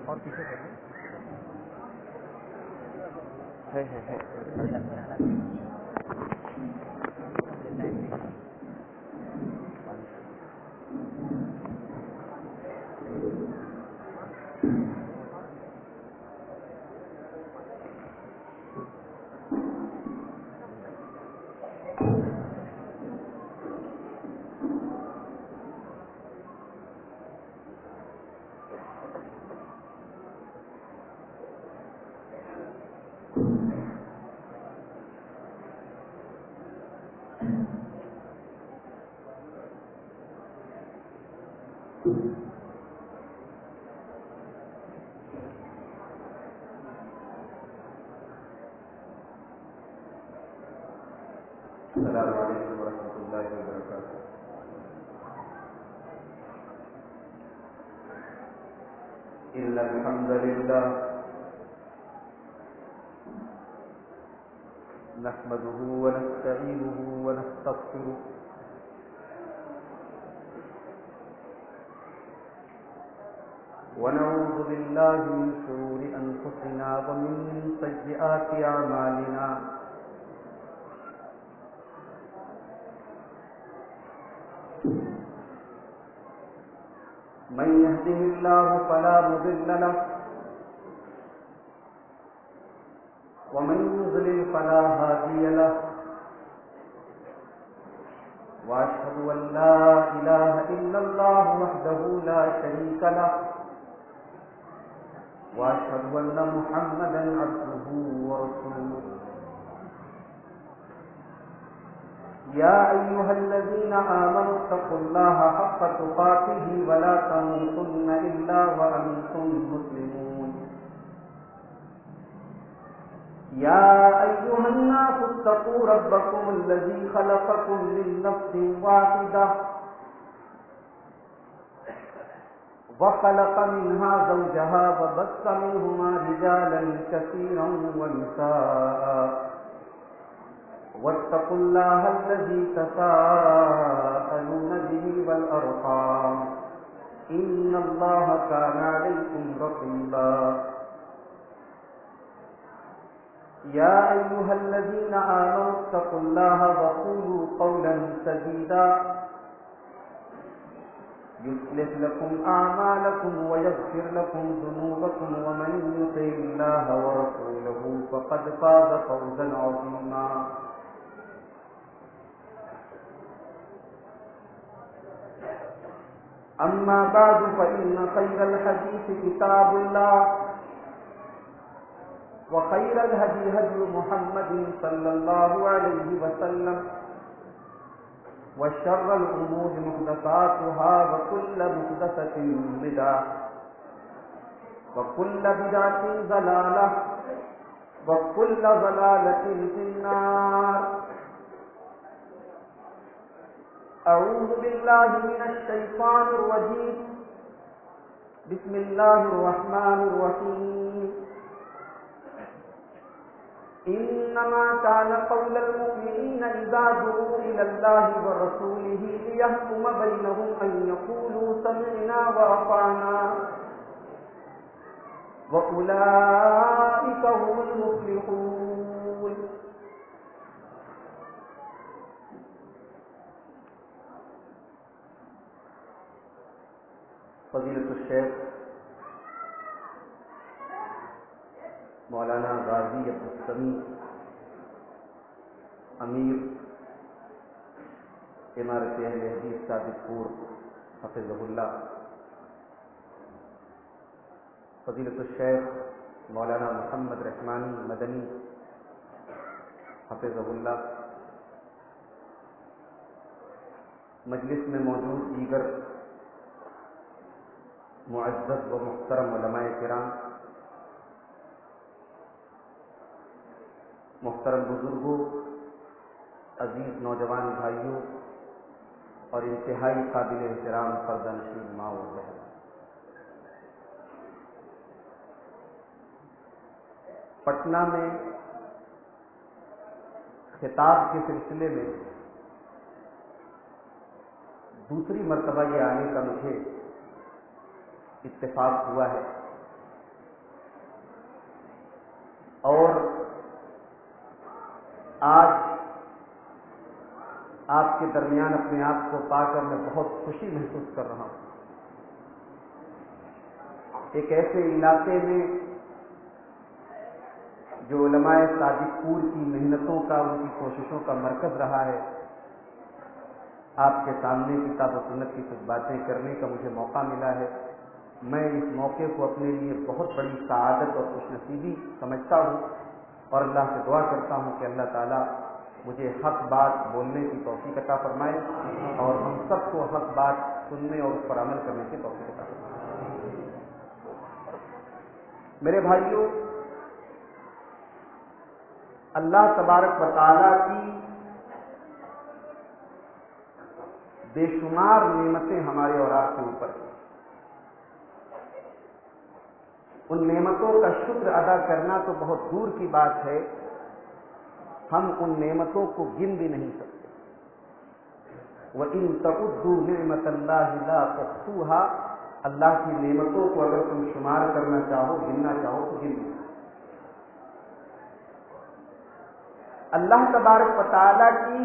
اور پیچھے ہے السلام علیکم ورحمۃ اللہ وبرکاتہ۔ ان الحمد للہ نحمده ونستعینه ونستغفره ونعوذ بالله من شرور انفسنا ومن سیئات اعمالنا من يهده الله فلا مضل له ومن يضلل فلا هادي له واشهد ان لا اله الا الله وحده لا شريك له واشهد ان محمدا عبده ورسوله يا ايها الذين امنوا اتقوا الله حق تقاته ولا تموتن الا وانتم مسلمون يا ايها الناس اتقوا ربكم الذي خلقكم من نفس واحده وخلق منها زوجها وبث منهما رجالا كثيرا ونساء واتقوا الله الذي تساءلون به والأرحام إن الله كان عليكم رقيبا يا أيها الذين آمنوا اتقوا الله وقولوا قولا سديدا يصلح لكم أعمالكم ويغفر لكم ذنوبكم ومن يطع الله ورسوله فقد فاز فوزا عظيما أما بعد فإن خير الحديث كتاب الله وخير الهدي هدي محمد صلى الله عليه وسلم وشر الأمور محدثاتها وكل محدثة بدعة وكل بدعة ضلالة وكل ضلالة في النار أعوذ بالله من الشيطان الرجيم بسم الله الرحمن الرحيم إنما كان قول المؤمنين إذا دعوا إلى الله ورسوله ليحكم بينهم أن يقولوا سمعنا وأطعنا وأولئك هم المفلحون۔ فضیلت الشیخ مولانا غازی عبدالسمیع امیر امارت اہل حدیث صادق پور حفظہ اللہ، فضیلت الشیخ مولانا محمد رحمانی مدنی حفظہ اللہ، مجلس میں موجود دیگر معزز و محترم علماء کرام، محترم بزرگوں، عزیز نوجوان بھائیوں اور انتہائی قابل احترام پردہ نشین ماں و بہن، پٹنہ میں خطاب کے سلسلے میں دوسری مرتبہ یہ آنے کا مجھے اتفاق ہوا ہے۔ کے درمیان اپنے آپ کو پا کر میں بہت خوشی محسوس کر رہا ہوں۔ ایک ایسے علاقے میں جو علماء صادق پور کی محنتوں کا، ان کی کوششوں کا مرکز رہا ہے، آپ کے سامنے کتاب و سنت کی کچھ باتیں کرنے کا مجھے موقع ملا ہے۔ میں اس موقع کو اپنے لیے بہت بڑی سعادت اور خوش نصیبی سمجھتا ہوں، اور اللہ سے دعا کرتا ہوں کہ اللہ تعالیٰ مجھے حق بات بولنے کی توفیق عطا فرمائے، اور ہم سب کو حق بات سننے اور اس پر عمل کرنے کی توفیق عطا فرمائے۔ میرے بھائیوں، اللہ تبارک و تعالیٰ کی بے شمار نعمتیں ہمارے اور آپ کے اوپر ہیں۔ ان نعمتوں کا شکر ادا کرنا تو بہت دور کی بات ہے، ہم ان نعمتوں کو گن بھی نہیں سکتے۔ وَإِن تَعُدُّوا نِعْمَةَ اللَّهِ لَا تُحْصُوهَا، اللہ کی نعمتوں کو اگر تم شمار کرنا چاہو، گننا چاہو تو گن نہیں۔ اللہ تبارک و تعالیٰ کی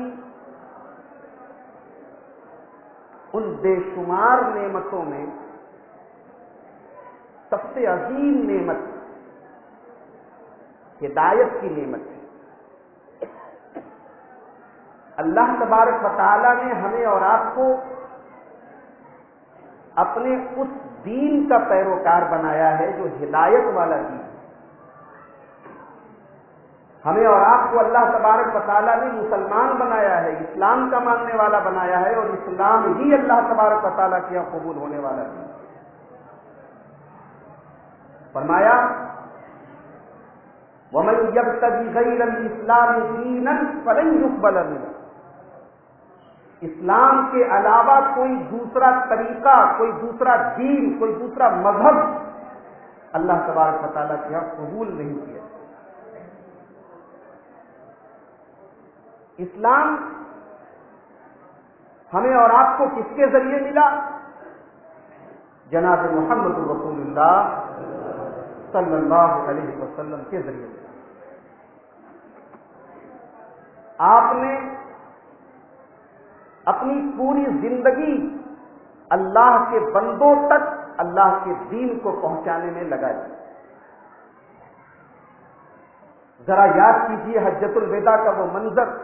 ان بے شمار نعمتوں میں سب سے عظیم نعمت ہدایت کی نعمت ہے۔ اللہ تبارک و تعالیٰ نے ہمیں اور آپ کو اپنے اس دین کا پیروکار بنایا ہے جو ہدایت والا دین ہے۔ ہمیں اور آپ کو اللہ تبارک و تعالیٰ نے مسلمان بنایا ہے، اسلام کا ماننے والا بنایا ہے، اور اسلام ہی اللہ تبارک و تعالیٰ کے یہاں قبول ہونے والا دین ہے۔ فرمایا وَمَن يَبْتَغِ غَيْرَ الْإِسْلَامِ دِينًا فَلَن يُقْبَلَ مِنْهُ، اسلام کے علاوہ کوئی دوسرا طریقہ، کوئی دوسرا دین، کوئی دوسرا مذہب اللہ تبارک و تعالیٰ کے یہاں قبول نہیں کیا۔ اسلام ہمیں اور آپ کو کس کے ذریعے ملا؟ جناب محمد رسول اللہ صلی اللہ علیہ وسلم کے ذریعے ملا۔ آپ نے اپنی پوری زندگی اللہ کے بندوں تک اللہ کے دین کو پہنچانے میں لگائی۔ ذرا یاد کیجیے حجۃ الوداع کا وہ منظر،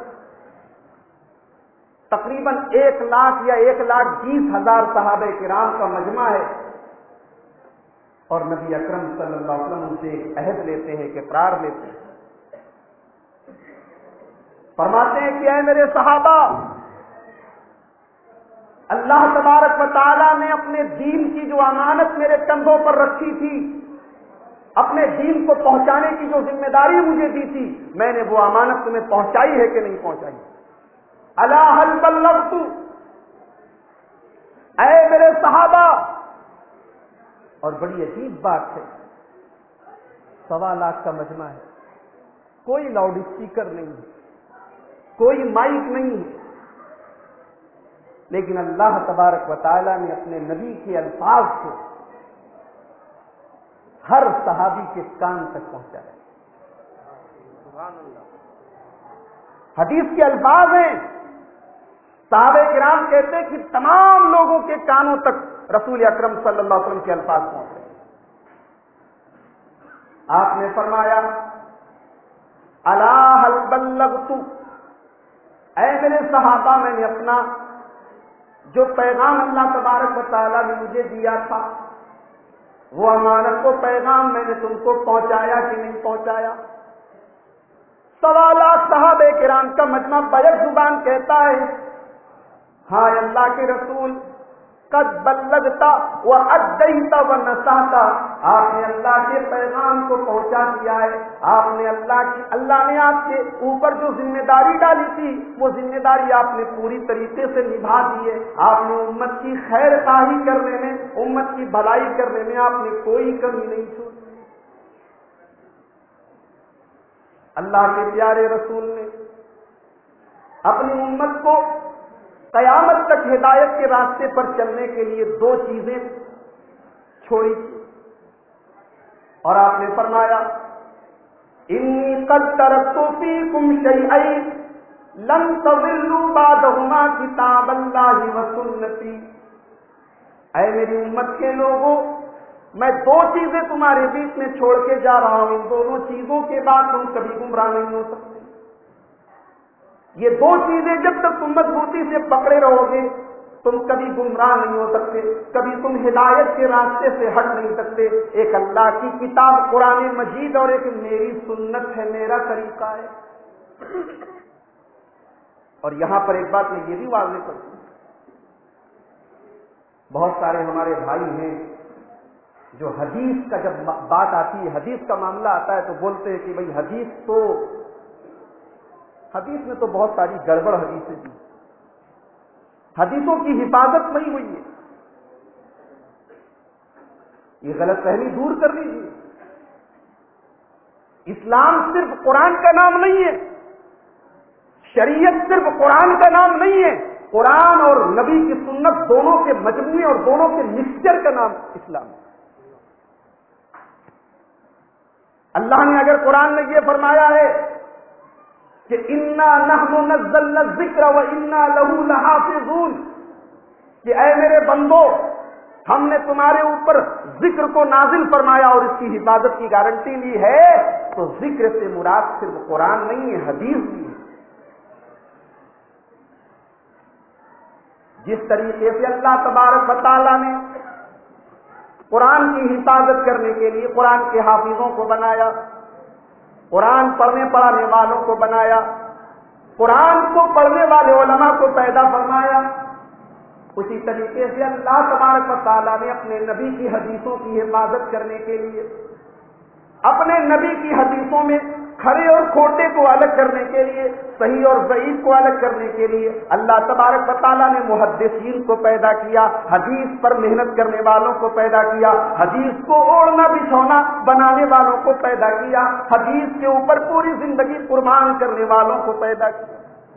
تقریباً 1 لاکھ یا 1,20,000 صحابہ کرام کا مجمع ہے، اور نبی اکرم صلی اللہ علیہ وسلم ان سے ایک عہد لیتے ہیں، ایک اقرار لیتے ہیں، فرماتے ہیں کہ اے میرے صحابہ، اللہ تبارک و تعالیٰ نے اپنے دین کی جو امانت میرے کندھوں پر رکھی تھی، اپنے دین کو پہنچانے کی جو ذمہ داری مجھے دی تھی، میں نے وہ امانت تمہیں پہنچائی ہے کہ نہیں پہنچائی؟ الا هل بلغت، اے میرے صحابہ۔ اور بڑی عجیب بات ہے، 1.25 لاکھ کا مجمع ہے، کوئی لاؤڈ اسپیکر نہیں ہے، کوئی مائک نہیں ہے، لیکن اللہ تبارک و تعالیٰ نے اپنے نبی کے الفاظ کو ہر صحابی کے کان تک پہنچایا۔ سبحان اللہ۔ حدیث کے الفاظ ہیں، صحابہ کرام کہتے ہیں کہ تمام لوگوں کے کانوں تک رسول اکرم صلی اللہ علیہ وسلم کے الفاظ پہنچے۔ آپ نے فرمایا الا هل بلغت، اے میرے صحابہ، میں نے اپنا جو پیغام اللہ تبارک و تعالیٰ نے مجھے دیا تھا، وہ امانت کو پیغام میں نے تم کو پہنچایا کہ نہیں پہنچایا؟ 1.25 لاکھ صحابہ کرام کا مجمع بیک زبان کہتا ہے ہاں اللہ کے رسول، قد بلغت وادیت ونصحت، آپ نے اللہ کے پیغام کو پہنچا دیا ہے، آپ نے اللہ نے آپ کے اوپر جو ذمہ داری ڈالی تھی وہ ذمہ داری آپ نے پوری طریقے سے نبھا دی ہے، آپ نے امت کی خیر خواہی کرنے میں، امت کی بھلائی کرنے میں آپ نے کوئی کمی نہیں چھوڑی۔ اللہ کے پیارے رسول نے اپنی امت کو قیامت تک ہدایت کے راستے پر چلنے کے لیے 2 چیزیں چھوڑی تھی، اور آپ نے فرمایا انی قد ترکت فیکم شیئین لن تضلوا بعدهما کتاب اللہ و سنتی، اے میری امت کے لوگوں، میں دو چیزیں تمہارے بیچ میں چھوڑ کے جا رہا ہوں، ان دونوں چیزوں کے بعد تم کبھی گمراہ نہیں ہو سکتے۔ یہ دو چیزیں جب تک تم مضبوطی سے پکڑے رہو گے تم کبھی گمراہ نہیں ہو سکتے، کبھی تم ہدایت کے راستے سے ہٹ نہیں سکتے۔ ایک اللہ کی کتاب قرآن مجید اور ایک میری سنت ہے، میرا طریقہ ہے۔ اور یہاں پر ایک بات میں یہ بھی واضح کروں، بہت سارے ہمارے بھائی ہیں جو حدیث کا جب بات آتی ہے، حدیث کا معاملہ آتا ہے تو بولتے ہیں کہ بھئی حدیث میں تو بہت ساری گڑبڑ حدیثیں تھیں، حدیثوں کی حفاظت نہیں ہوئی ہے۔ یہ غلط فہمی دور کر لیجیے، اسلام صرف قرآن کا نام نہیں ہے، شریعت صرف قرآن کا نام نہیں ہے، قرآن اور نبی کی سنت دونوں کے مجموعے اور دونوں کے مکسچر کا نام اسلام ہے۔ اللہ نے اگر قرآن میں یہ فرمایا ہے کہ انا نحن نزلنا الذکر و انا لہ لحافظون، کہ اے میرے بندو ہم نے تمہارے اوپر ذکر کو نازل فرمایا اور اس کی حفاظت کی گارنٹی لی ہے، تو ذکر سے مراد صرف قرآن نہیں ہے، حدیث بھی ہے۔ جس طریقے سے اللہ تبارک و تعالیٰ نے قرآن کی حفاظت کرنے کے لیے قرآن کے حافظوں کو بنایا، قرآن پڑھنے پڑھانے والوں کو بنایا، قرآن کو پڑھنے والے علماء کو پیدا فرمایا، اسی طریقے سے اللہ تبارک و تعالیٰ نے اپنے نبی کی حدیثوں کی حفاظت کرنے کے لیے، اپنے نبی کی حدیثوں میں کھڑے اور کھوٹے کو الگ کرنے کے لیے، صحیح اور ضعیف کو الگ کرنے کے لیے اللہ تبارک و تعالیٰ نے محدثین کو پیدا کیا، حدیث پر محنت کرنے والوں کو پیدا کیا، حدیث کو اوڑھنا بچھونا بنانے والوں کو پیدا کیا، حدیث کے اوپر پوری زندگی قربان کرنے والوں کو پیدا کیا۔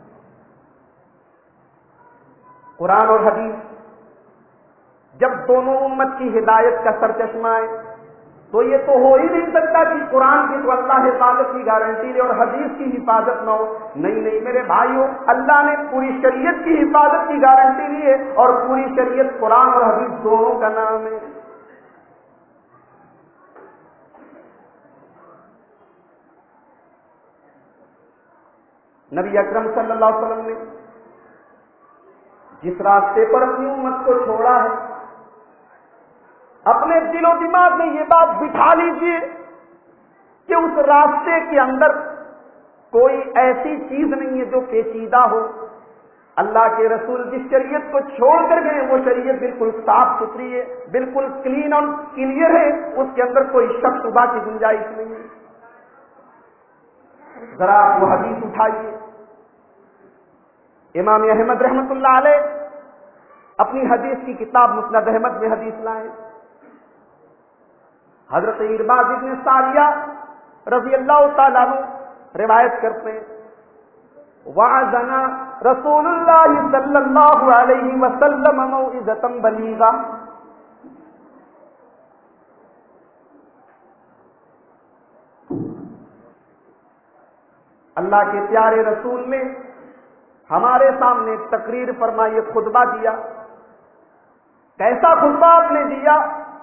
قرآن اور حدیث جب دونوں امت کی ہدایت کا سرچشمہ ہے تو یہ تو ہو ہی نہیں سکتا کہ قرآن کی تو اللہ حفاظت کی گارنٹی لے اور حدیث کی حفاظت نہ ہو۔ نہیں میرے بھائیوں، اللہ نے پوری شریعت کی حفاظت کی گارنٹی لی ہے اور پوری شریعت قرآن اور حدیث دونوں کا نام ہے۔ نبی اکرم صلی اللہ علیہ وسلم نے جس راستے پر اپنی امت کو چھوڑا ہے، اپنے دل و دماغ میں یہ بات بٹھا لیجئے کہ اس راستے کے اندر کوئی ایسی چیز نہیں ہے جو پیچیدہ ہو۔ اللہ کے رسول جس شریعت کو چھوڑ کر گئے وہ شریعت بالکل صاف ستھری ہے، بالکل کلین اور کلیئر ہے، اس کے اندر کوئی شک شبہ کی گنجائش نہیں ہے۔ ذرا آپ وہ حدیث اٹھائیے، امام احمد رحمۃ اللہ علیہ اپنی حدیث کی کتاب مسند احمد میں حدیث لائے، حضرت ارباض ابن ساریہ رضی اللہ تعالیٰ عنہ روایت کرتے ہیں، وعظنا رسول اللہ صلی اللہ علیہ وسلم موعظۃ بلیغہ، اللہ کے پیارے رسول نے ہمارے سامنے ایک تقریر فرمائی، خطبہ دیا۔ کیسا خطبہ آپ نے دیا؟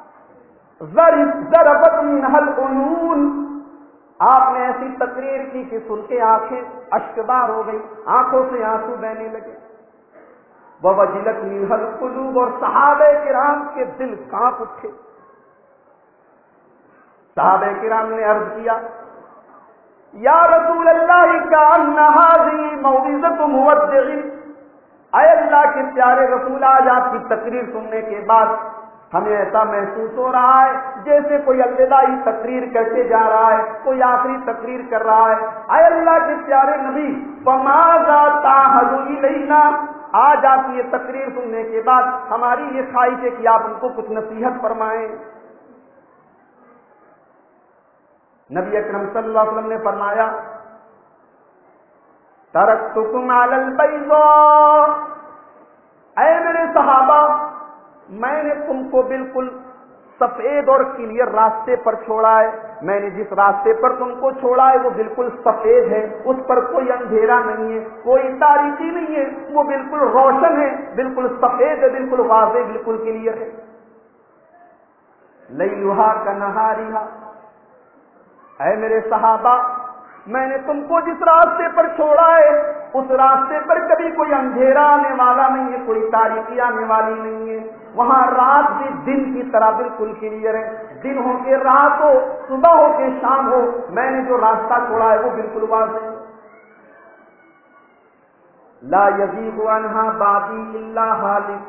ضربت منها العیون، آپ نے ایسی تقریر کی کہ سن کے آنکھیں اشکبار ہو گئی، آنکھوں سے آنسو بہنے لگے۔ ووجلت منها القلوب، اور صحابہ کرام کے دل کانپ اٹھے۔ صحابہ کرام نے عرض کیا، یا رسول اللہ کأن هذه موعظۃ مودع، اے اللہ کے پیارے رسول، آج آپ کی تقریر سننے کے بعد ہمیں ایسا محسوس ہو رہا ہے جیسے کوئی الوداعی تقریر کرتے جا رہا ہے، کوئی آخری تقریر کر رہا ہے۔ اے اللہ کے پیارے نبی، فماذا تعهد الینا، آج آپ کی یہ تقریر سننے کے بعد ہماری یہ خواہش ہے کہ آپ ان کو کچھ نصیحت فرمائیں۔ نبی اکرم صلی اللہ علیہ وسلم نے فرمایا، ترکتکم علی البیضاء، اے میرے صحابہ، میں نے تم کو بالکل سفید اور کلیئر راستے پر چھوڑا ہے، میں نے جس راستے پر تم کو چھوڑا ہے وہ بالکل سفید ہے، اس پر کوئی اندھیرا نہیں ہے، کوئی تاریکی نہیں ہے، وہ بالکل روشن ہے، بالکل سفید ہے، بالکل واضح، بالکل کلیئر ہے۔ لیلھا کنہاریھا، اے میرے صحابہ، میں نے تم کو جس راستے پر چھوڑا ہے اس راستے پر کبھی کوئی اندھیرا آنے والا نہیں ہے، کوئی تاریکی آنے والی نہیں ہے، وہاں رات بھی دن کی طرح بالکل کلیئر ہے، دن ہو کے رات ہو، صبح ہو کے شام ہو، میں نے جو راستہ چھوڑا ہے وہ بالکل واضح ہے۔ لا یزیغ عنہا بعدی الا ہالک،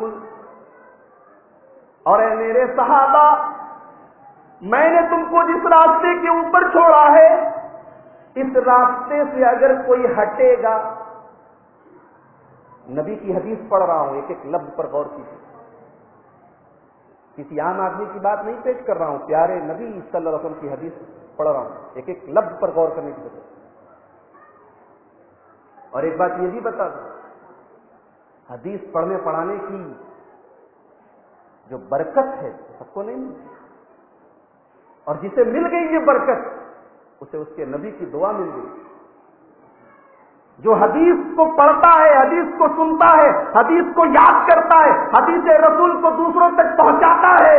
اور اے میرے صحابہ، میں نے تم کو جس راستے کے اوپر چھوڑا ہے اس راستے سے اگر کوئی ہٹے گا، نبی کی حدیث پڑھ رہا ہوں، ایک ایک لفظ پر غور کیجیے، کسی عام آدمی کی بات نہیں پیش کر رہا ہوں، پیارے نبی صلی اللہ علیہ وسلم کی حدیث پڑھ رہا ہوں، ایک ایک لفظ پر غور کرنے کی ضرورت۔ اور ایک بات یہ بھی بتا دوں، حدیث پڑھنے پڑھانے کی جو برکت ہے سب کو نہیں ملتی، اور جسے مل گئی یہ برکت اسے اس کے نبی کی دعا مل گئی۔ جو حدیث کو پڑھتا ہے، حدیث کو سنتا ہے، حدیث کو یاد کرتا ہے، حدیث رسول کو دوسروں تک پہنچاتا ہے،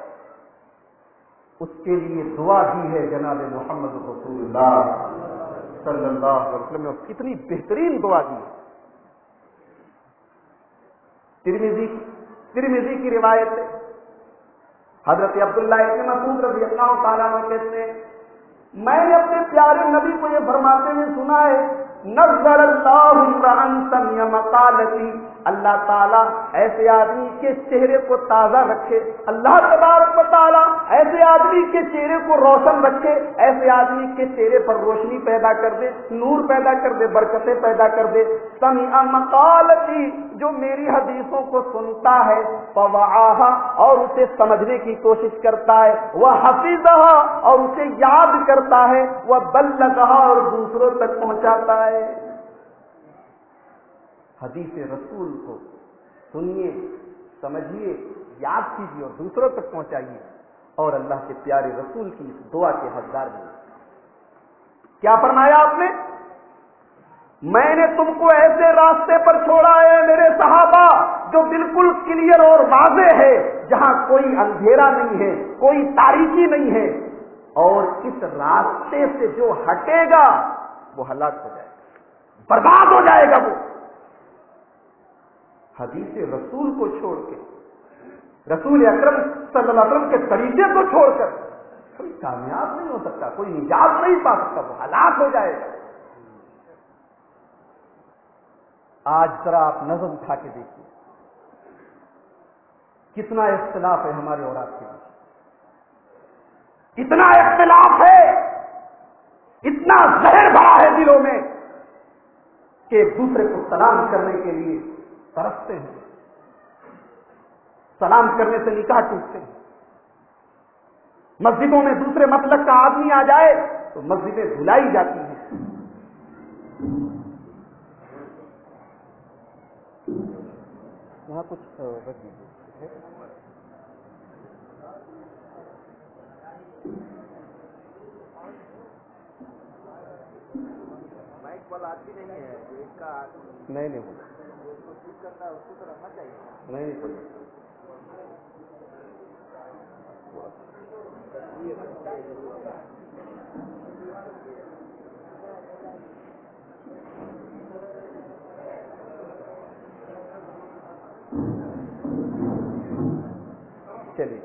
اس کے لیے دعا دی ہے جناب محمد رسول اللہ صلی اللہ علیہ وسلم نے، کتنی بہترین دعا دی ہے۔ ترمذی کی روایت ہے، حضرت عبداللہ ابن مسعود رضی اللہ تعالیٰ عنہ کہتے ہیں، میں نے اپنے پیارے نبی کو یہ فرماتے ہوئے سنا ہے، نظر اللہ امرأ سمع مقالتی، اللہ تعالیٰ ایسے آدمی کے چہرے کو تازہ رکھے، اللہ تبارک و تعالیٰ ایسے آدمی کے چہرے کو روشن رکھے، ایسے آدمی کے چہرے پر روشنی پیدا کر دے، نور پیدا کر دے، برکتیں پیدا کر دے، سمع مقالتی، جو میری حدیثوں کو سنتا ہے، فوعاها، اور اسے سمجھنے کی کوشش کرتا ہے، وحفظها، اور اسے یاد کرتا ہے، وبلغها، اور دوسروں تک پہنچاتا ہے۔ حدیث رسول کو سنیے، سمجھیے، یاد کیجیے اور دوسروں تک پہنچائیے، اور اللہ کے پیارے رسول کی اس دعا کے حقدار بنیے۔ کیا فرمایا آپ نے؟ میں نے تم کو ایسے راستے پر چھوڑا ہے میرے صحابہ جو بالکل کلیئر اور واضح ہے، جہاں کوئی اندھیرا نہیں ہے، کوئی تاریکی نہیں ہے، اور اس راستے سے جو ہٹے گا وہ ہلاک ہو جائے گا، برباد ہو جائے گا۔ وہ حدیث رسول کو چھوڑ کے، رسول اکرم صلی اللہ علیہ وسلم کے طریقے کو چھوڑ کر کوئی کامیاب نہیں ہو سکتا، کوئی نجات نہیں پا سکتا، وہ ہلاک ہو جائے گا۔ آج ذرا آپ نظر اٹھا کے دیکھیے کتنا اختلاف ہے ہمارے اور آپ کے بیچ، اتنا اختلاف ہے، اتنا زہر بھرا ہے دلوں میں کہ ایک دوسرے کو سلام کرنے کے لیے ترستے ہیں، سلام کرنے سے نکاح ٹوٹتے ہیں۔ مسجدوں میں دوسرے مسلک کا آدمی آ جائے تو مسجدیں دھلائی جاتی ہیں۔ وہاں کچھ رکھ دیجیے۔ مائک والا آتی نہیں ہے، ایک کا نہیں بولے، ٹھیک کرتا ہے اس کو تو رکھنا چاہیے۔ نہیں بولے۔ چلیے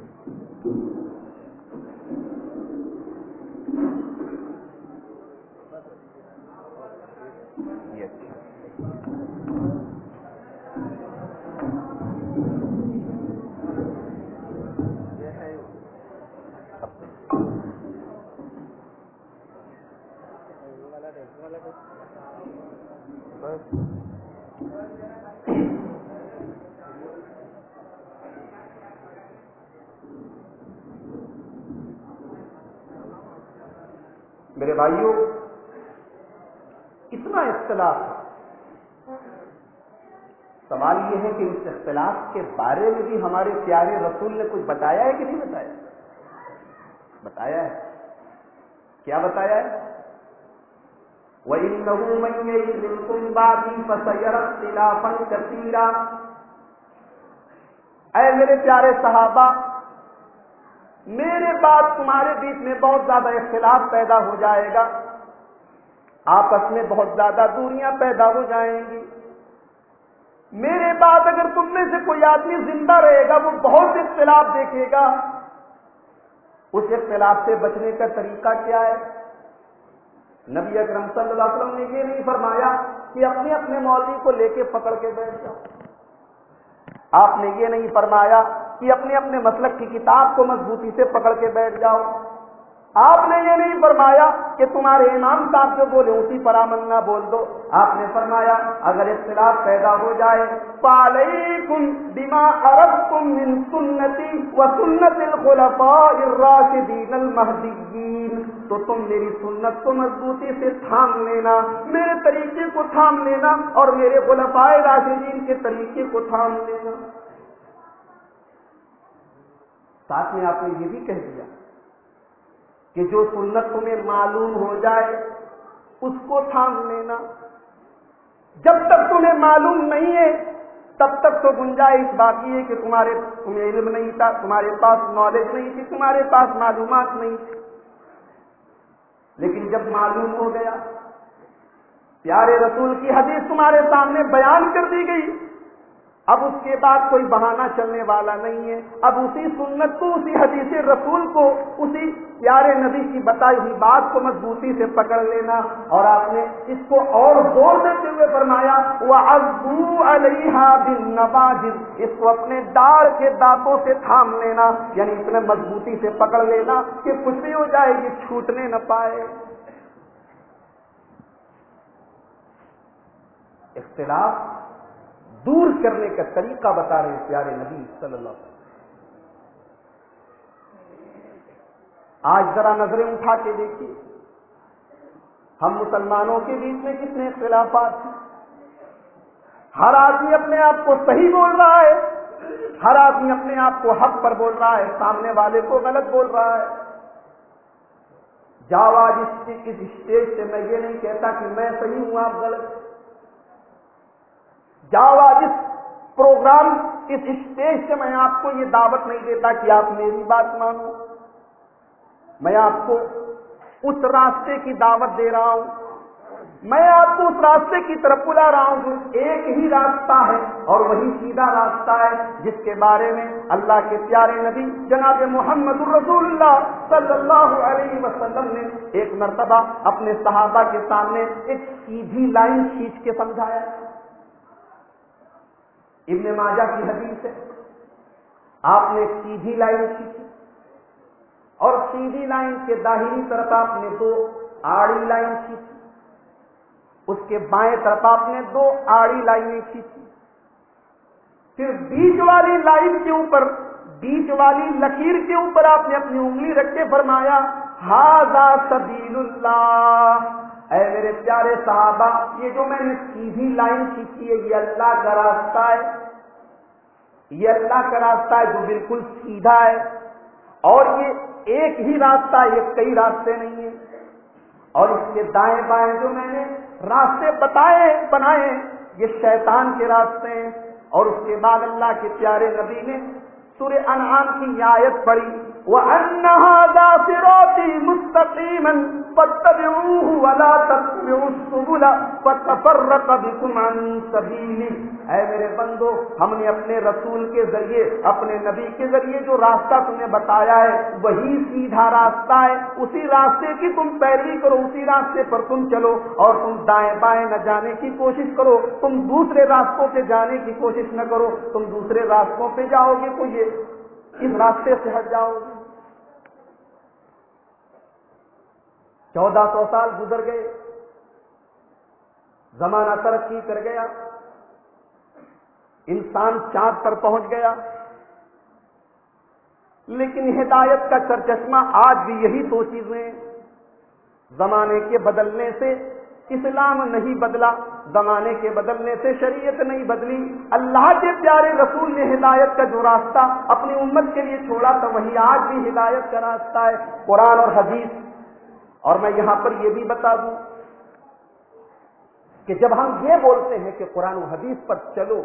یہ اچھا۔ میرے بھائیوں، اتنا اختلاف ہے، سوال یہ ہے کہ اس اختلاف کے بارے میں بھی ہمارے پیارے رسول نے کچھ بتایا ہے کہ نہیں بتایا؟ بتایا ہے۔ کیا بتایا ہے؟ وَإِنَّهُ مَن يَعِشْ مِنكُم بَعْدِي فَسَيَرَى اخْتِلَافًا كَثِيرًا۔ اے میرے پیارے صحابہ، میرے بعد تمہارے بیچ میں بہت زیادہ اختلاف پیدا ہو جائے گا، آپس میں بہت زیادہ دوریاں پیدا ہو جائیں گی۔ میرے بعد اگر تم میں سے کوئی آدمی زندہ رہے گا، وہ بہت اختلاف دیکھے گا۔ اس اختلاف سے بچنے کا طریقہ کیا ہے؟ نبی اکرم صلی اللہ علیہ وسلم نے یہ نہیں فرمایا کہ اپنے اپنے مولوی کو لے کے پکڑ کے بیٹھ جاؤ۔ آپ نے یہ نہیں فرمایا کہ اپنے اپنے مسلک کی کتاب کو مضبوطی سے پکڑ کے بیٹھ جاؤ۔ آپ نے یہ نہیں فرمایا کہ تمہارے امام صاحب جو بولے اسی پر آمن نہ بول دو۔ آپ نے فرمایا اگر اختلاف پیدا ہو جائے فَعَلَيْكُمْ بِمَا أَرَدْتُمْ مِنْ سُنَّتِي وَسُنَّتِ الْخُلَفَاءِ الرَّاشِدِينَ الْمَهْدِيِّينَ، تو تم میری سنت کو مضبوطی سے تھام لینا، میرے طریقے کو تھام لینا اور میرے خلفاء راشدین کے طریقے کو تھام لینا۔ ساتھ میں آپ نے یہ بھی کہہ دیا کہ جو سنت تمہیں معلوم ہو جائے اس کو تھام لینا۔ جب تک تمہیں معلوم نہیں ہے تب تک تو گنجائش باقی ہے کہ تمہیں علم نہیں تھا، تمہارے پاس نالج نہیں تھی، تمہارے پاس معلومات نہیں تھی۔ لیکن جب معلوم ہو گیا، پیارے رسول کی حدیث تمہارے سامنے بیان کر دی گئی، اب اس کے بعد کوئی بہانہ چلنے والا نہیں ہے۔ اب اسی سنت کو، اسی حدیث رسول کو، اسی پیارے نبی کی بتائی ہوئی بات کو مضبوطی سے پکڑ لینا۔ اور آپ نے اس کو اور زور دیتے ہوئے فرمایا وَعَضُّوا عَلَيْهَا بِالنَّوَاجِذِ، اس کو اپنے داڑھ کے دانتوں سے تھام لینا، یعنی اتنے مضبوطی سے پکڑ لینا کہ کچھ بھی ہو جائے گی چھوٹنے نہ پائے۔ اختلاف دور کرنے کا طریقہ بتا رہے ہیں پیارے نبی صلی اللہ علیہ وسلم۔ آج ذرا نظریں اٹھا کے دیکھیے، ہم مسلمانوں کے بیچ میں کتنے اختلافات ہیں۔ ہر آدمی اپنے آپ کو صحیح بول رہا ہے، ہر آدمی اپنے آپ کو حق پر بول رہا ہے، سامنے والے کو غلط بول رہا ہے۔ جاؤ آج اس اسٹیج سے میں یہ نہیں کہتا کہ میں صحیح ہوں آپ غلط۔ جاؤ آج اس پروگرام، اس اسٹیج سے میں آپ کو یہ دعوت نہیں دیتا کہ آپ میری بات مانو، میں آپ کو اس راستے کی دعوت دے رہا ہوں، میں آپ کو اس راستے کی طرف بلا رہا ہوں جو ایک ہی راستہ ہے اور وہی سیدھا راستہ ہے جس کے بارے میں اللہ کے پیارے نبی جناب محمد الرسول اللہ صلی اللہ علیہ وسلم نے ایک مرتبہ اپنے صحابہ کے سامنے ایک سیدھی لائن کھینچ کے سمجھایا۔ ابن ماجہ کی حدیث ہے، آپ نے سیدھی لائن کھینچی اور سیدھی لائن کے داہنی طرف آپ نے دو آڑی لائن کھینچی، اس کے بائیں طرف آپ نے دو آڑی لائنیں کھینچی، پھر بیچ والی لائن کے اوپر، بیچ والی لکیر کے اوپر آپ نے اپنی انگلی رکھ کے فرمایا ھذا سبیل اللہ۔ اے میرے پیارے صحابہ، یہ جو میں نے سیدھی لائن کھینچی ہے یہ اللہ کا راستہ ہے، یہ اللہ کا راستہ ہے جو بالکل سیدھا ہے، اور یہ ایک ہی راستہ ہے، یہ کئی راستے نہیں ہیں۔ اور اس کے دائیں بائیں جو میں نے راستے بنائے یہ شیطان کے راستے ہیں۔ اور اس کے بعد اللہ کے پیارے نبی نے سورہ انعام کی یہ آیت پڑھی وَأَنَّ هَذَا صِرَاطِي مُسْتَقِيمًا فَاتَّبِعُوهُ وَلَا تَتَّبِعُوا السُّبُلَ فَتَفَرَّقَ بِكُمْ عَن سَبِيلِهِ۔ اے میرے بندو، ہم نے اپنے رسول کے ذریعے، اپنے نبی کے ذریعے جو راستہ تمہیں بتایا ہے وہی سیدھا راستہ ہے، اسی راستے کی تم پیروی کرو، اسی راستے پر تم چلو، اور تم دائیں بائیں نہ جانے کی کوشش کرو، تم دوسرے راستوں پہ جانے کی کوشش نہ کرو، تم دوسرے راستوں پہ جاؤ گے تو یہ اس راستے سے ہٹ جاؤ گے۔ 1400 سال گزر گئے، زمانہ ترقی کر گیا، انسان چاند پر پہنچ گیا، لیکن ہدایت کا سرچشمہ آج بھی یہی دو چیزیں۔ زمانے کے بدلنے سے اسلام نہیں بدلا، زمانے کے بدلنے سے شریعت نہیں بدلی، اللہ کے پیارے رسول نے ہدایت کا جو راستہ اپنی امت کے لیے چھوڑا تھا وہی آج بھی ہدایت کا راستہ ہے۔ قرآن اور حدیث اور میں یہاں پر یہ بھی بتا دوں کہ جب ہم یہ بولتے ہیں کہ قرآن و حدیث پر چلو،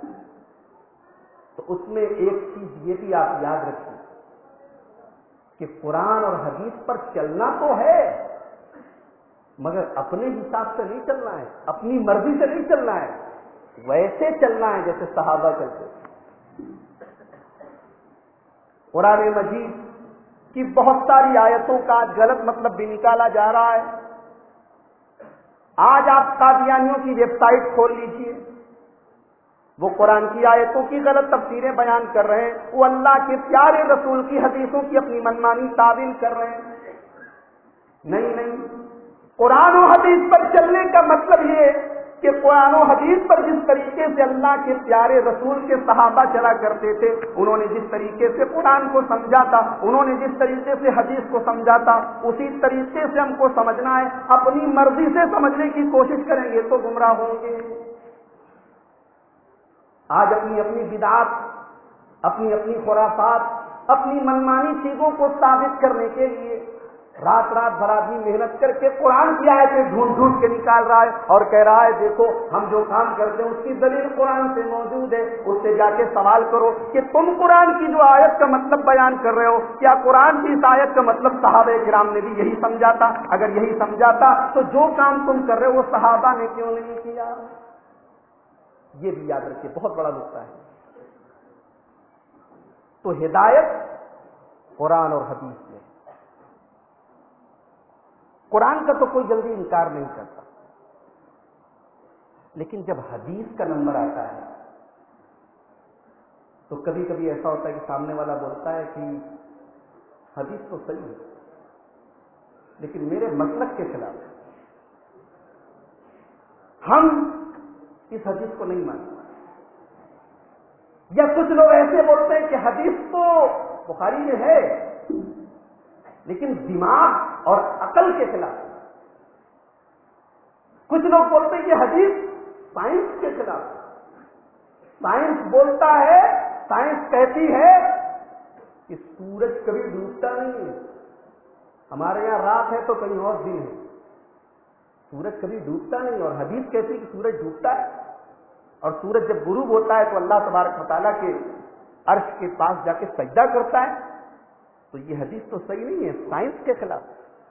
تو اس میں ایک چیز یہ بھی آپ یاد رکھیں کہ قرآن اور حدیث پر چلنا تو ہے، مگر اپنے حساب سے نہیں چلنا ہے، اپنی مرضی سے نہیں چلنا ہے، ویسے چلنا ہے جیسے صحابہ چلتے۔ قرآن مجید کی بہت ساری آیتوں کا غلط مطلب بھی نکالا جا رہا ہے۔ آج آپ قادیانیوں کی ویب سائٹ کھول لیجئے، وہ قرآن کی آیتوں کی غلط تفسیریں بیان کر رہے ہیں، وہ اللہ کے پیارے رسول کی حدیثوں کی اپنی منمانی تعویل کر رہے ہیں۔ نہیں، قرآن و حدیث پر چلنے کا مطلب یہ کہ قرآن و حدیث پر جس طریقے سے اللہ کے پیارے رسول کے صحابہ چلا کرتے تھے، انہوں نے جس طریقے سے قرآن کو سمجھا تھا، انہوں نے جس طریقے سے حدیث کو سمجھا تھا، اسی طریقے سے ہم کو سمجھنا ہے۔ اپنی مرضی سے سمجھنے کی کوشش کریں گے تو گمراہ ہوں گے۔ آج اپنی اپنی بدعات، اپنی خرافات، اپنی منمانی چیزوں کو ثابت کرنے کے لیے رات بھر آدمی محنت کر کے قرآن کی آیتیں ڈھونڈ کے نکال رہا ہے اور کہہ رہا ہے دیکھو ہم جو کام کرتے ہیں اس کی دلیل قرآن سے موجود ہے۔ اس سے جا کے سوال کرو کہ تم قرآن کی جو آیت کا مطلب بیان کر رہے ہو، کیا قرآن کی اس آیت کا مطلب صحابہ کرام نے بھی یہی سمجھا تھا؟ اگر یہی سمجھا تھا تو جو کام تم کر رہے ہو وہ صحابہ نے کیوں نہیں کیا؟ یہ بھی یاد رکھیے، بہت بڑا نقطہ ہے۔ تو ہدایت قرآن اور حدیث میں، قرآن کا تو کوئی جلدی انکار نہیں کرتا، لیکن جب حدیث کا نمبر آتا ہے تو کبھی کبھی ایسا ہوتا ہے کہ سامنے والا بولتا ہے کہ حدیث تو صحیح ہے لیکن میرے مسلک کے خلاف ہے، ہم اس حدیث کو نہیں مانتے۔ یا کچھ لوگ ایسے بولتے ہیں کہ حدیث تو بخاری میں ہے لیکن دماغ اور عقل کے خلاف۔ کچھ لوگ بولتے ہیں یہ حدیث سائنس کے خلاف۔ سائنس بولتا ہے، سائنس کہتی ہے کہ سورج کبھی ڈوبتا نہیں ہے، ہمارے یہاں رات ہے تو کہیں اور دن ہے، سورج کبھی ڈوبتا نہیں، اور حدیث کہتی ہے کہ سورج ڈوبتا ہے، اور سورج جب غروب ہوتا ہے تو اللہ تبارک و تعالیٰ کے عرش کے پاس جا کے سجدہ کرتا ہے۔ تو یہ حدیث تو صحیح نہیں ہے، سائنس کے خلاف۔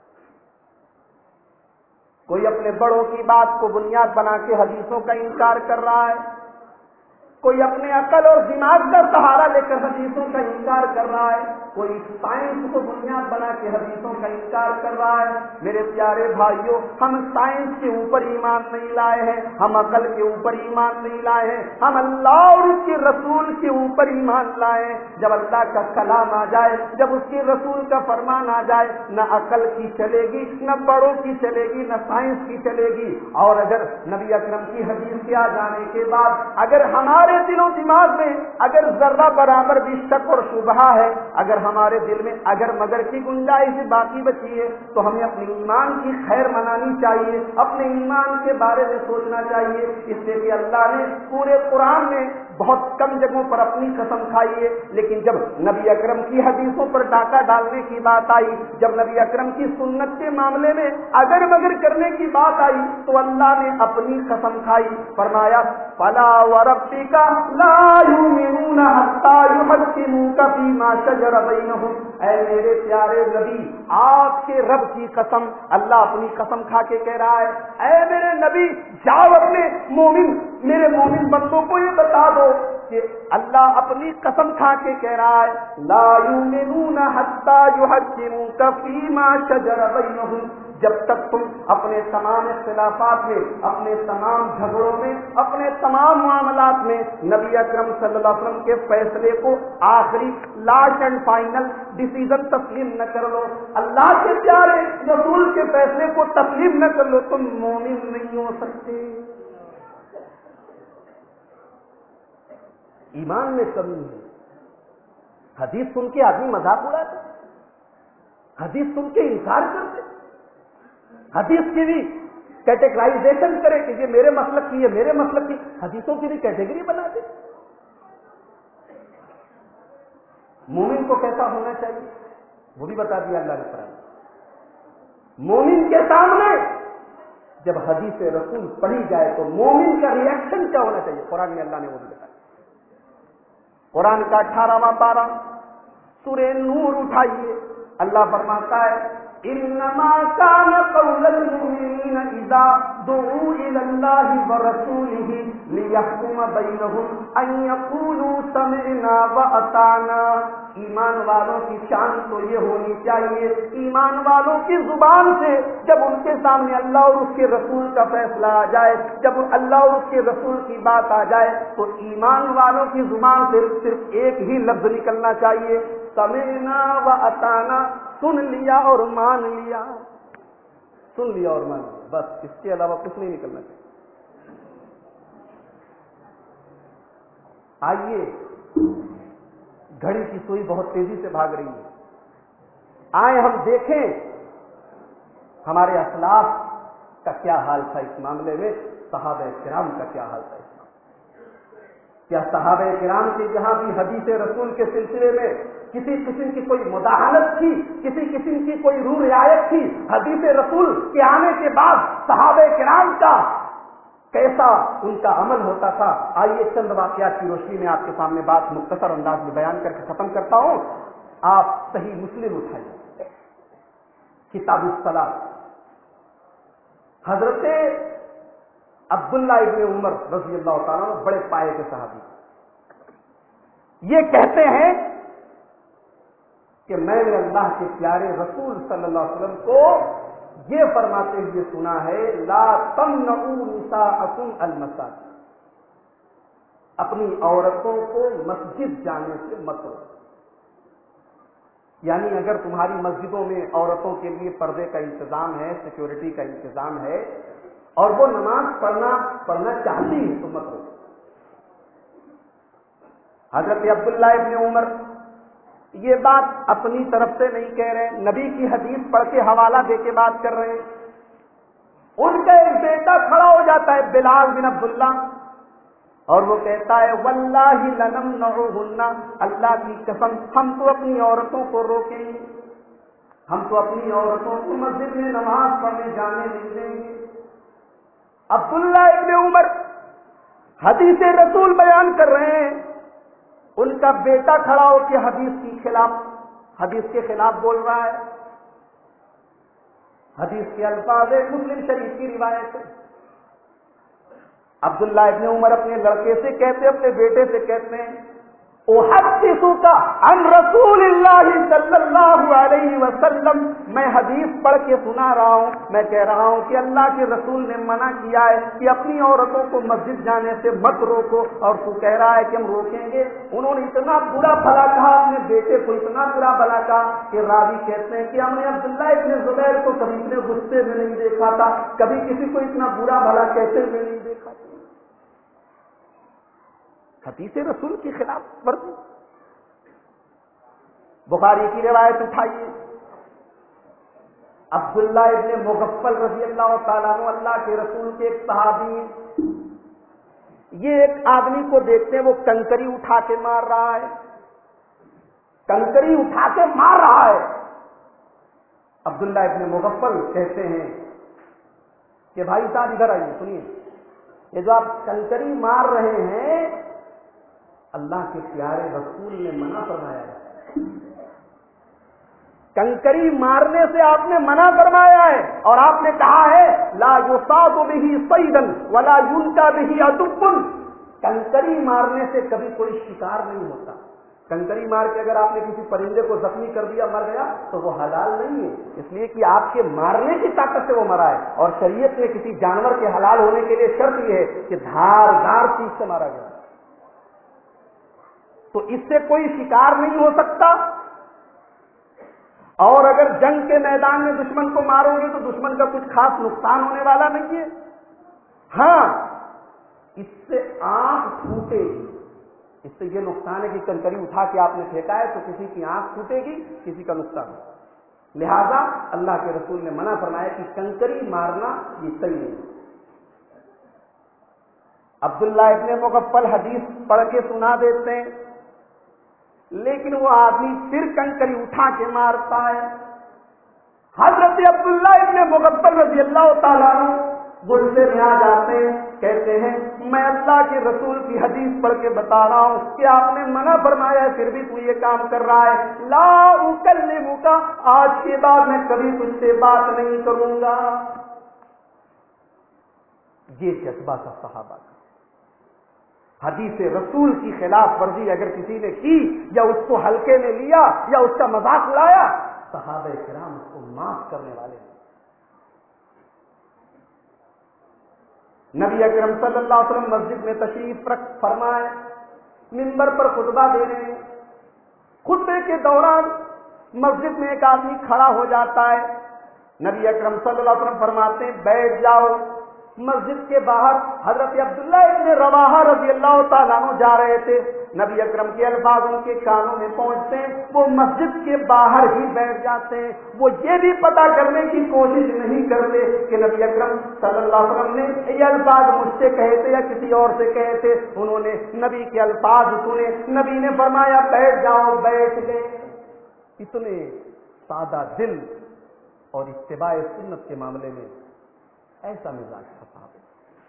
کوئی اپنے بڑوں کی بات کو بنیاد بنا کے حدیثوں کا انکار کر رہا ہے، کوئی اپنے عقل اور دماغ کا سہارا لے کر حدیثوں کا انکار کر رہا ہے، کوئی سائنس کو بنیاد بنا کے حدیثوں کا انکار کر رہا ہے۔ میرے پیارے بھائیوں، ہم سائنس کے اوپر ایمان نہیں لائے ہیں، ہم عقل کے اوپر ایمان نہیں لائے ہیں، ہم اللہ اور اس کے رسول کے اوپر ایمان لائے ہیں۔ جب اللہ کا کلام آ جائے، جب اس کے رسول کا فرمان آ جائے، نہ عقل کی چلے گی، نہ بڑوں کی چلے گی، نہ سائنس کی چلے گی۔ اور اگر نبی اکرم کی حدیث کے آ جانے کے بعد اگر ہمارے دل و دماغ میں اگر ذرہ برابر بھی شک اور شبہہ ہے، اگر ہمارے دل میں اگر مگر کی گنجائش باقی بچی ہے، تو ہمیں اپنے ایمان کی خیر منانی چاہیے، اپنے ایمان کے بارے میں سوچنا چاہیے۔ اس لیے کہ اللہ نے پورے قرآن میں بہت کم جگہوں پر اپنی قسم کھائی ہے، لیکن جب نبی اکرم کی حدیثوں پر ڈاکہ ڈالنے کی بات آئی، جب نبی اکرم کی سنت کے معاملے میں اگر مگر کرنے کی بات آئی، تو اللہ نے اپنی قسم کھائی، فرمایا فَلَا وَرَبِّكَ لَا يُؤْمِنُونَ حَتَّى يُحَكِّمُوكَ فِيمَا شَجَرَ بَيْنَهُمْ۔ اے میرے پیارے نبی، آپ کے رب کی قسم، اللہ اپنی قسم کھا کے کہہ رہا ہے، اے میرے نبی جاؤ اپنے میرے مومن بندوں کو یہ بتا دو کہ اللہ اپنی قسم کھا کے کہہ رہا ہے لا یؤمنون حتی یحکموک فیما شجر بینہم، جب تک تم اپنے تمام اختلافات میں، اپنے تمام جھگڑوں میں، اپنے تمام معاملات میں نبی اکرم صلی اللہ علیہ وسلم کے فیصلے کو آخری لاسٹ اینڈ فائنل ڈیسیژن تسلیم نہ کر لو، اللہ کے پیارے رسول کے فیصلے کو تسلیم نہ کر لو، تم مومن نہیں ہو سکتے۔ ایمان میں کمی ہے۔ حدیث سن کے آدمی مذاق اڑاتے، حدیث سن کے انکار کرتے، حدیث کی بھی کیٹیگرائزیشن کرے کہ یہ میرے مسلک کی ہے، میرے مسلک کی، حدیثوں کی بھی کیٹیگری بنا دے۔ مومن کو کیسا ہونا چاہیے وہ بھی بتا دیا اللہ نے قرآن۔ مومن کے سامنے جب حدیث رسول پڑھی جائے تو مومن کا ریئیکشن کیا ہونا چاہیے؟ قرآن میں اللہ نے وہ بھی بتایا. قرآن کا 18واں پارہ سورہ نور اٹھائیے. اللہ فرماتا ہے انما كان قول المؤمنين اذا دعوا الى الله ورسوله ليحكم بينهم ان يقولوا سمعنا واطعنا. ایمان والوں کی شان تو یہ ہونی چاہیے، ایمان والوں کی زبان سے جب ان کے سامنے اللہ اور اس کے رسول کا فیصلہ آ جائے، جب اللہ اور اس کے رسول کی بات آ جائے تو ایمان والوں کی زبان سے صرف ایک ہی لفظ نکلنا چاہیے، سمعنا واطعنا. سن لیا اور مان لیا، سن لیا اور مان لیا، بس اس کے علاوہ کچھ نہیں نکلنا چاہیے. آئیے، گھڑی کی سوئی بہت تیزی سے بھاگ رہی ہے، آئے ہم دیکھیں ہمارے اسلاف کا کیا حال تھا اس معاملے میں، صحابہ کرام کا کیا حال تھا اس معاملے میں. کیا صحابہ کرام کی جہاں بھی حدیث رسول کے سلسلے میں کسی قسم کی کوئی مداخلت تھی، کسی قسم کی کوئی روح رعایت تھی، حدیث رسول کے آنے کے بعد صحابہ کرام کا کیسا ان کا عمل ہوتا تھا؟ آئیے چند واقعات کی روشنی میں آپ کے سامنے بات مختصر انداز میں بیان کر کے ختم کرتا ہوں. آپ صحیح مسلم اٹھائیے، کتاب الصلاۃ. حضرت عبداللہ ابن عمر رضی اللہ تعالیٰ عنہ بڑے پائے کے صحابی، یہ کہتے ہیں کہ میں نے اللہ کے پیارے رسول صلی اللہ علیہ وسلم کو یہ فرماتے ہوئے سنا ہے، لا تمنعوا نساءکم المساجد. اپنی عورتوں کو مسجد جانے سے مت روکو. یعنی اگر تمہاری مسجدوں میں عورتوں کے لیے پردے کا انتظام ہے، سیکورٹی کا انتظام ہے اور وہ نماز پڑھنا چاہتی ہے تو مت روکو. حضرت عبداللہ ابن عمر یہ بات اپنی طرف سے نہیں کہہ رہے، نبی کی حدیث پڑھ کے حوالہ دے کے بات کر رہے ہیں. ان کا ایک بیٹا کھڑا ہو جاتا ہے بلال بن عبداللہ، اور وہ کہتا ہے واللہ لنمنعہن، اللہ کی قسم ہم تو اپنی عورتوں کو روکیں گے، ہم تو اپنی عورتوں کو مسجد میں نماز پڑھنے جانے نہیں دیں گے. عبداللہ ابن عمر حدیث رسول بیان کر رہے ہیں، ان کا بیٹا کھڑا ہو کے حدیث کے خلاف بول رہا ہے. حدیث کے الفاظ مسلم شریف کی روایت ہے. عبداللہ ابن عمر اپنے لڑکے سے کہتے، اپنے بیٹے سے کہتے ہیں احدثک عن رسول اللہ صلی اللہ علیہ وسلم، میں حدیث پڑھ کے سنا رہا ہوں، میں کہہ رہا ہوں کہ اللہ کے رسول نے منع کیا ہے کہ اپنی عورتوں کو مسجد جانے سے مت روکو، اور تو کہہ رہا ہے کہ ہم روکیں گے. انہوں نے اتنا برا بھلا کہا اپنے بیٹے کو، اتنا برا بھلا کہا کہ راوی کہتے ہیں کہ ہم نے عبداللہ ابن زبیر کو کبھی اتنے غصے میں نہیں دیکھا تھا، کبھی کسی کو اتنا برا بھلا کہتے ہوئے نہیں دیکھا تھا. حدیث رسول کی خلاف ورزی. بخاری کی روایت اٹھائیے، عبداللہ ابن مغفل رضی اللہ تعالیٰ عنہ اللہ کے رسول کے ایک صحابی ہیں. یہ ایک آدمی کو دیکھتے ہیں وہ کنکری اٹھا کے مار رہا ہے، کنکری اٹھا کے مار رہا ہے. عبداللہ ابن مغفل کہتے ہیں کہ بھائی صاحب ادھر آئیے، سنیے، یہ جو آپ کنکری مار رہے ہیں اللہ کے پیارے رسول نے منع فرمایا ہے. کنکری مارنے سے آپ نے منع فرمایا ہے، اور آپ نے کہا ہے لا یصاب بہ صیدا ولا ینکا بہ عدو. کنکری مارنے سے کبھی کوئی شکار نہیں ہوتا. کنکری مار کے اگر آپ نے کسی پرندے کو زخمی کر دیا، مر گیا، تو وہ حلال نہیں ہے، اس لیے کہ آپ کے مارنے کی طاقت سے وہ مرا ہے. اور شریعت میں کسی جانور کے حلال ہونے کے لیے شرط یہ ہے کہ دھاردار چیز سے مارا گیا، تو اس سے کوئی شکار نہیں ہو سکتا. اور اگر جنگ کے میدان میں دشمن کو مارو گے تو دشمن کا کچھ خاص نقصان ہونے والا نہیں ہے. ہاں، اس سے آنکھ پھوٹے گی، اس سے یہ نقصان ہے کہ کنکری اٹھا کے آپ نے پھینکا ہے تو کسی کی آنکھ پھوٹے گی، کسی کا نقصان ہے. لہذا اللہ کے رسول نے منع فرمایا کہ کنکری مارنا یہ صحیح نہیں. عبداللہ ابن مغفل حدیث پڑھ کے سنا دیتے ہیں، لیکن وہ آدمی پھر کنکری اٹھا کے مارتا ہے. حضرت حضرت عبداللہ ابن مغفل رضی اللہ تعالیٰ عنہ غصے میں آ جاتے ہیں، کہتے ہیں میں اللہ کے رسول کی حدیث پڑھ کے بتا رہا ہوں کہ آپ نے منع فرمایا ہے پھر بھی تو یہ کام کر رہا ہے، لا اکلمک، آج کے بعد میں کبھی تجھ سے بات نہیں کروں گا۔ یہ جذبہ تھا صحابہ کا۔ حدیث رسول کی خلاف ورزی اگر کسی نے کی یا اس کو ہلکے میں لیا یا اس کا مذاق اڑایا، صحابہ کرام اس کو معاف کرنے والے ہیں۔ نبی اکرم صلی اللہ علیہ وسلم مسجد میں تشریف فرمائے، منبر پر خطبہ دے رہے ہیں، خطبے کے دوران مسجد میں ایک آدمی کھڑا ہو جاتا ہے، نبی اکرم صلی اللہ علیہ وسلم فرماتے ہیں بیٹھ جاؤ۔ مسجد کے باہر حضرت عبداللہ ابن رواحہ رضی اللہ تعالیٰ عنہ جا رہے تھے، نبی اکرم کے الفاظ ان کے کانوں میں پہنچتے ہیں، وہ مسجد کے باہر ہی بیٹھ جاتے ہیں، وہ یہ بھی پتہ کرنے کی کوشش نہیں کرتے کہ نبی اکرم صلی اللہ علیہ وسلم نے یہ الفاظ مجھ سے کہے تھے یا کسی اور سے کہے تھے، انہوں نے نبی کے الفاظ سنے، نبی نے فرمایا بیٹھ جاؤ، بیٹھ گئے۔ اتنے سادہ دل اور اتباع سنت کے معاملے میں ایسا مزاج تھا صحابہ،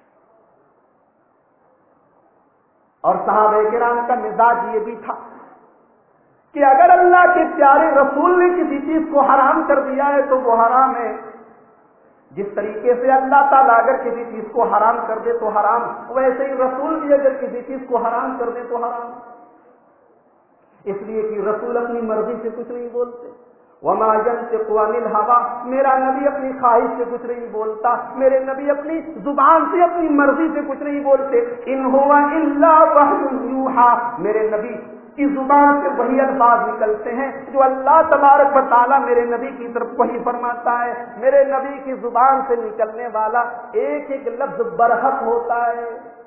اور صحابہ کرام کا مزاج یہ بھی تھا کہ اگر اللہ کے پیارے رسول نے کسی چیز کو حرام کر دیا ہے تو وہ حرام ہے، جس طریقے سے اللہ تعالیٰ اگر کسی چیز کو حرام کر دے تو حرام، ویسے ہی رسول بھی اگر کسی چیز کو حرام کر دے تو حرام، اس لیے کہ رسول اپنی مرضی سے کچھ نہیں بولتے، وما ينطق عن الهوى، میرا نبی اپنی خواہش سے کچھ نہیں بولتا، میرے نبی اپنی زبان سے اپنی مرضی سے کچھ نہیں بولتے، ان هو الا وحی یوحى، میرے نبی کی زبان سے وہی الفاظ نکلتے ہیں جو اللہ تبارک و تعالیٰ میرے نبی کی طرف وحی فرماتا ہے، میرے نبی کی زبان سے نکلنے والا ایک ایک لفظ برحق ہوتا ہے۔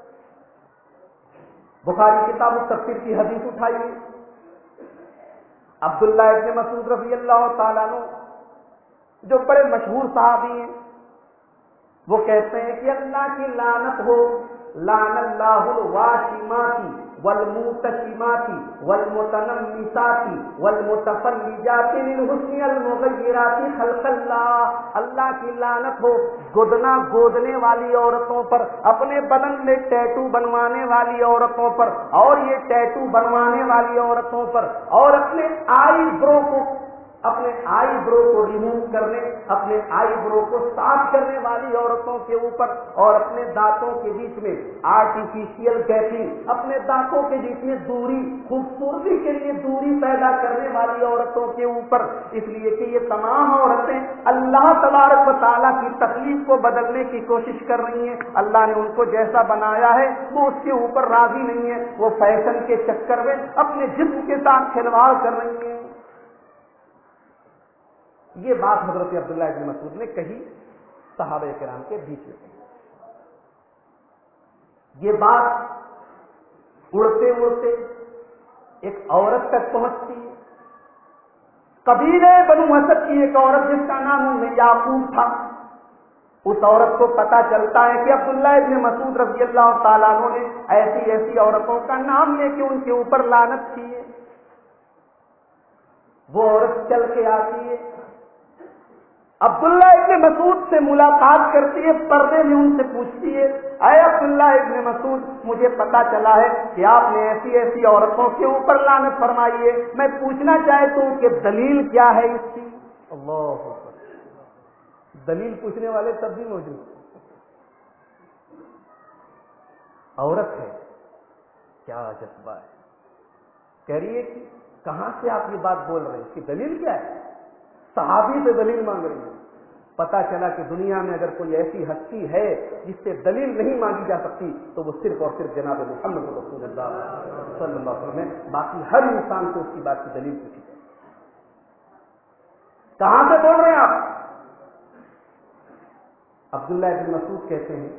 بخاری کتاب التفسیر کی حدیث اٹھائیے، عبداللہ ابن مسعود رضی اللہ تعالیٰ عنہ جو بڑے مشہور صحابی ہیں، وہ کہتے ہیں کہ اللہ کی لعنت ہو، لعن اللہ الواشمات والموتشمات والمتنمسات والمتفلجات من حسن المغیرات خلق اللہ، اللہ کی لعنت ہو گدنا گودنے والی عورتوں پر، اپنے بدن میں ٹیٹو بنوانے والی عورتوں پر، اور یہ ٹیٹو بنوانے والی عورتوں پر، اور اپنے آئی برو کو ریموو کرنے، اپنے آئی برو کو صاف کرنے والی عورتوں کے اوپر، اور اپنے دانتوں کے بیچ میں آرٹیفیشیل گیپنگ، اپنے دانتوں کے بیچ میں دوری، خوبصورتی کے لیے دوری پیدا کرنے والی عورتوں کے اوپر، اس لیے کہ یہ تمام عورتیں اللہ تبارک و تعالیٰ کی تخلیق کو بدلنے کی کوشش کر رہی ہیں، اللہ نے ان کو جیسا بنایا ہے وہ اس کے اوپر راضی نہیں ہے، وہ فیشن کے چکر میں اپنے جسم کے ساتھ کھلواڑ کر رہی ہیں۔ یہ بات حضرت عبداللہ ابن مسعود نے کہی، صحابہ کرام کے بیچ میں کہی، یہ بات اڑتے اڑتے ایک عورت تک پہنچتی ہے، قبیلے بنو اسد کی ایک عورت جس کا نام یعقوب تھا، اس عورت کو پتا چلتا ہے کہ عبداللہ ابن مسعود رضی اللہ تعالیٰ عنہ نے ایسی ایسی عورتوں کا نام لے کے ان کے اوپر لعنت کی ہے۔ وہ عورت چل کے آتی ہے، عبداللہ ابن مسعود سے ملاقات کرتی ہے، پردے میں ان سے پوچھتی ہے، اے عبداللہ ابن مسعود، مجھے پتا چلا ہے کہ آپ نے ایسی ایسی عورتوں کے اوپر لعنت فرمائی ہے، میں پوچھنا چاہتا ہوں کہ دلیل کیا ہے اس کی؟ اللہ اکبر، دلیل پوچھنے والے تب بھی موجود، عورت ہے، کیا جذبہ ہے، کہہ رہی ہے کہ کہاں سے آپ یہ بات بول رہے ہیں، اس کی دلیل کیا ہے؟ صحابی سے دلیل مانگ رہی ہے۔ پتا چلا کہ دنیا میں اگر کوئی ایسی ہستی ہے جس سے دلیل نہیں مانگی جا سکتی تو وہ صرف اور صرف جناب محمد رسول اللہ صلی اللہ علیہ وسلم ہے، باقی ہر انسان سے اس کی بات کی دلیل پوچھی جائے۔ کہاں سے بول رہے ہیں آپ؟ عبداللہ ابن مسعود کہتے ہیں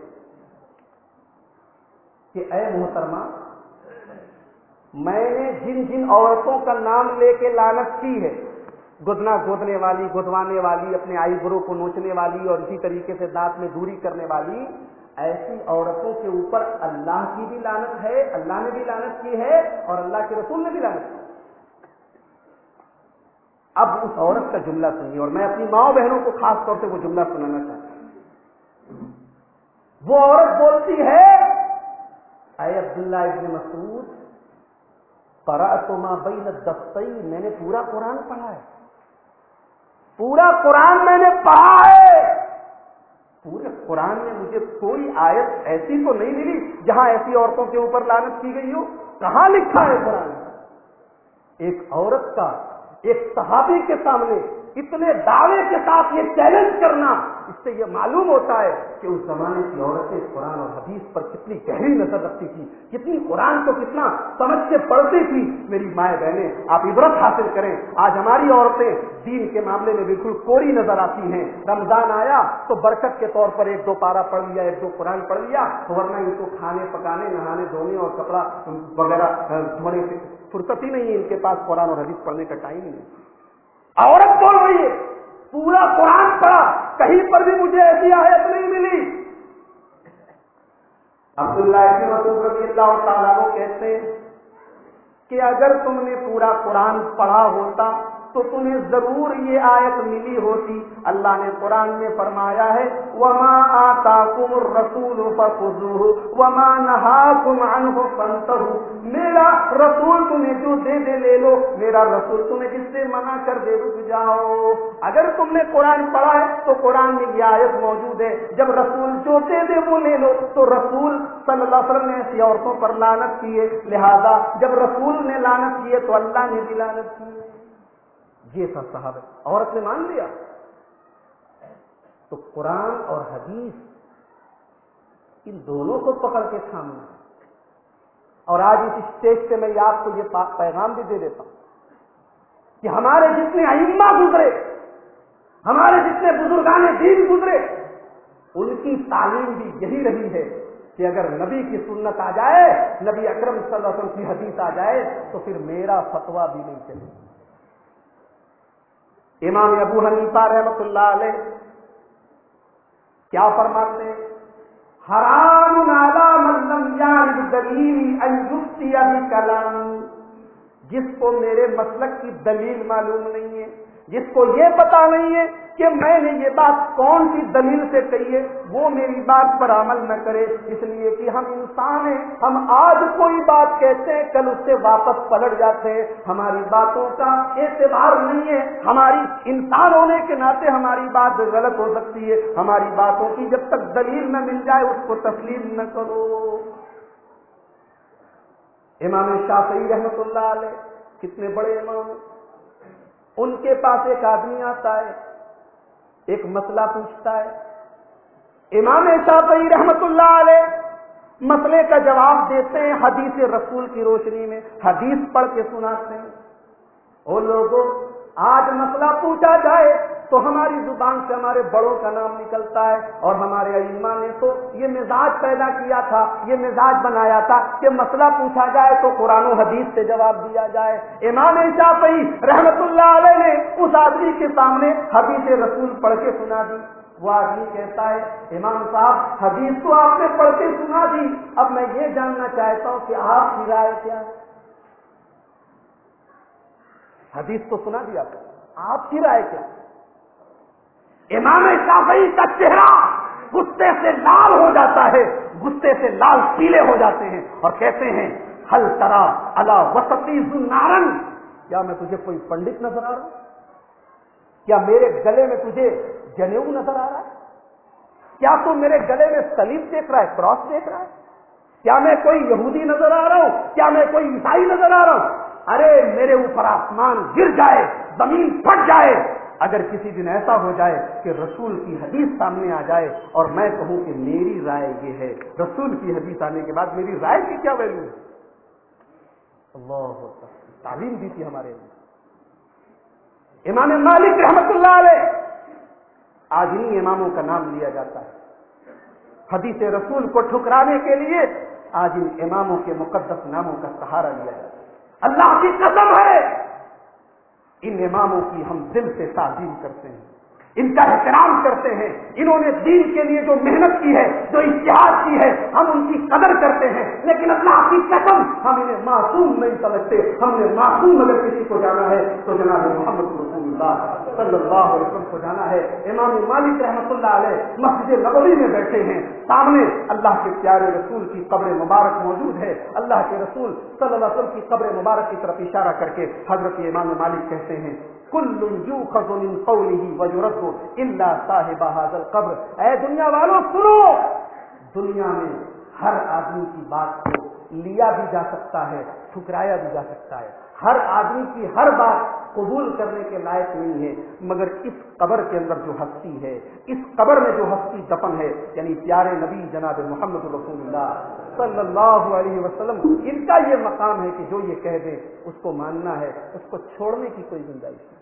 کہ اے محترمہ، میں نے جن جن عورتوں کا نام لے کے لعنت کی ہے، گدنا گودنے والی، گدوانے والی، اپنے آئی برو کو نوچنے والی، اور اسی طریقے سے دانت میں دوری کرنے والی، ایسی عورتوں کے اوپر اللہ کی بھی لعنت ہے، اللہ نے بھی لعنت کی ہے اور اللہ کے رسول نے بھی لعنت کی۔ اب اس عورت کا جملہ سنیے، اور میں اپنی ماؤں بہنوں کو خاص طور سے وہ جملہ سنانا چاہتا ہوں۔ وہ عورت بولتی ہے، اے عبداللہ ابن مسعود، قرأت ما بین الدفتین، میں نے پورا قرآن پڑھا ہے، پورا قرآن میں نے پڑھا ہے، پورے قرآن میں مجھے کوئی آیت ایسی تو نہیں ملی جہاں ایسی عورتوں کے اوپر لعنت کی گئی ہو، کہاں لکھا ہے قرآن؟ ایک عورت کا ایک صحابی کے سامنے اتنے دعوے کے ساتھ یہ چیلنج کرنا، اس سے یہ معلوم ہوتا ہے کہ اس زمانے کی عورتیں قرآن اور حدیث پر کتنی گہری نظر رکھتی تھی، کتنی قرآن کو کتنا سمجھ کے پڑھتی تھی۔ میری مائیں بہنیں، آپ عبرت حاصل کریں، آج ہماری عورتیں دین کے معاملے میں بالکل کوری نظر آتی ہیں۔ رمضان آیا تو برکت کے طور پر 1-2 پارہ پڑھ لیا، 1-2 قرآن پڑھ لیا، ورنہ ان کو کھانے پکانے، نہانے دھونے اور کپڑا وغیرہ دھونے سے فرصت ہی نہیں ہے، ان کے پاس قرآن اور حدیث پڑھنے کا ٹائم ہی نہیں۔ عورت بول رہی ہے پورا قرآن پڑھا، کہیں پر بھی مجھے ایسی آیت نہیں ملی۔ عبداللہ ابن مسعود رضی اللہ تعالیٰ عنہ کہتے ہیں کہ اگر تم نے پورا قرآن پڑھا ہوتا تو تمہیں ضرور یہ آیت ملی ہوتی۔ اللہ نے قرآن میں فرمایا ہے، وَمَا آتَاكُمُ الرَّسُولُ فَخُذُوهُ وَمَا نَهَاكُمْ عَنْهُ فَانْتَهُوا، میرا رسول تمہیں جو دے دے لے لو، میرا رسول تمہیں جس سے منع کر دے رک جاؤ۔ اگر تم نے قرآن پڑھا ہے تو قرآن میں یہ آیت موجود ہے، جب رسول جو دے دے وہ لے لو۔ تو رسول صلی اللہ علیہ وسلم نے ایسی عورتوں پر لعنت کی ہے، لہذا جب رسول نے لعنت کی ہے تو اللہ نے بھی لعنت کی ہے۔ یہ تھا صحابہ، عورت نے مان لیا۔ تو قرآن اور حدیث ان دونوں کو پکڑ کے تھامنا۔ اور آج اس اسٹیج سے میں آپ کو یہ پیغام بھی دے دیتا ہوں کہ ہمارے جتنے ائمہ گزرے، ہمارے جتنے بزرگان دین گزرے، ان کی تعلیم بھی یہی رہی ہے کہ اگر نبی کی سنت آ جائے، نبی اکرم صلی اللہ علیہ وسلم کی حدیث آ جائے تو پھر میرا فتویٰ بھی نہیں چلے۔ امام ابو حنیفہ رحمۃ اللہ علیہ کیا فرماتے ہیں؟ حرام علی من لم یعرف دلیل ان یفتی بکلام، جس کو میرے مسلک کی دلیل معلوم نہیں ہے، جس کو یہ پتا نہیں ہے کہ میں نے یہ بات کون سی دلیل سے کہی ہے، وہ میری بات پر عمل نہ کرے، اس لیے کہ ہم انسان ہیں، ہم آج کوئی بات کہتے ہیں کل اس سے واپس پلٹ جاتے ہیں، ہماری باتوں کا اعتبار نہیں ہے، ہماری انسان ہونے کے ناطے ہماری بات غلط ہو سکتی ہے، ہماری باتوں کی جب تک دلیل نہ مل جائے اس کو تسلیم نہ کرو۔ امام شافعی رحمۃ اللہ علیہ کتنے بڑے امام ہیں، ان کے پاس ایک آدمی آتا ہے، ایک مسئلہ پوچھتا ہے، امام شافعی رحمۃ اللہ علیہ مسئلے کا جواب دیتے ہیں حدیث رسول کی روشنی میں، حدیث پڑھ کے سناتے ہیں۔ او لوگوں، آج مسئلہ پوچھا جائے تو ہماری زبان سے ہمارے بڑوں کا نام نکلتا ہے، اور ہمارے ائمہ نے تو یہ مزاج پیدا کیا تھا، یہ مزاج بنایا تھا کہ مسئلہ پوچھا جائے تو قرآن و حدیث سے جواب دیا جائے۔ امام شافعی رحمۃ اللہ علیہ نے اس آدمی کے سامنے حدیث رسول پڑھ کے سنا دی۔ وہ آدمی کہتا ہے، امام صاحب حدیث تو آپ نے پڑھ کے سنا دی، اب میں یہ جاننا چاہتا ہوں کہ آپ کی رائے کیا ہے؟ حدیث تو سنا دیا، آپ کی رائے کیا؟ امام شافعی کا چہرہ غصے سے لال ہو جاتا ہے، غصے سے لال پیلے ہو جاتے ہیں، اور کہتے ہیں، ہل ترا علی وسطی ذنارن، کیا میں تجھے کوئی پنڈت نظر آ رہا ہوں؟ کیا میرے گلے میں تجھے جنیو نظر آ رہا ہے؟ کیا تو میرے گلے میں صلیب دیکھ رہا ہے، کراس دیکھ رہا ہے؟ کیا میں کوئی یہودی نظر آ رہا ہوں؟ کیا میں کوئی عیسائی نظر آ رہا ہوں؟ ارے میرے اوپر آسمان گر جائے، زمین پھٹ جائے اگر کسی دن ایسا ہو جائے کہ رسول کی حدیث سامنے آ جائے اور میں کہوں کہ میری رائے یہ ہے، رسول کی حدیث آنے کے بعد میری رائے کی کیا ویلیو ہے؟ اللہ تعلیم دی تھی ہمارے لیے۔ امام مالک رحمت اللہ علیہ، آج انہی اماموں کا نام لیا جاتا ہے، حدیث رسول کو ٹھکرانے کے لیے آج ان اماموں کے مقدس ناموں کا سہارا لیا جاتا ہے۔ اللہ کی قسم ہے، ان اماموں کی ہم دل سے تعظیم کرتے ہیں، इनका एहतराम करते हैं। इन्होंने दीन के लिए जो मेहनत की है, जो इज्तिहाद की है, हम उनकी कदर करते हैं। लेकिन अल्लाह की कसम हम इन्हें मासूम नहीं समझते। हमने मासूम अगर किसी को जाना है तो जनाब मोहम्मद रसूलुल्लाह सल्लल्लाहु अलैहि वसल्लम को जाना है। इमाम मालिक रहमतुल्लाह अलैह मस्जिद नबवी में बैठे हैं, सामने अल्लाह के प्यारे रसूल की कब्र मुबारक मौजूद है। अल्लाह के रसूल सल्लल्लाहु अलैहि वसल्लम की कब्र मुबारक की तरफ इशारा करके हजरत इमाम मालिक कहते हैं, कुल्लु युखज़ु मिन क़ौलिही व युरद्दु इल्ला साहिब हाज़ल क़ब्र। ऐ दुनिया वालों सुनो, दुनिया में हर आदमी की बात को लिया भी जा सकता है, ठुकराया भी जा सकता है। हर आदमी की हर बात कबूल करने के लायक नहीं है, मगर इस कब्र के अंदर जो हस्ती है, इस कब्र में जो हस्ती दफन है, यानी प्यारे नबी जनाब मोहम्मद रसूलुल्लाह सल्लल्लाहु अलैहि वसल्लम, इनका ये मकाम है कि जो ये कह दें उसको मानना है, उसको छोड़ने की कोई गुंजाइश नहीं।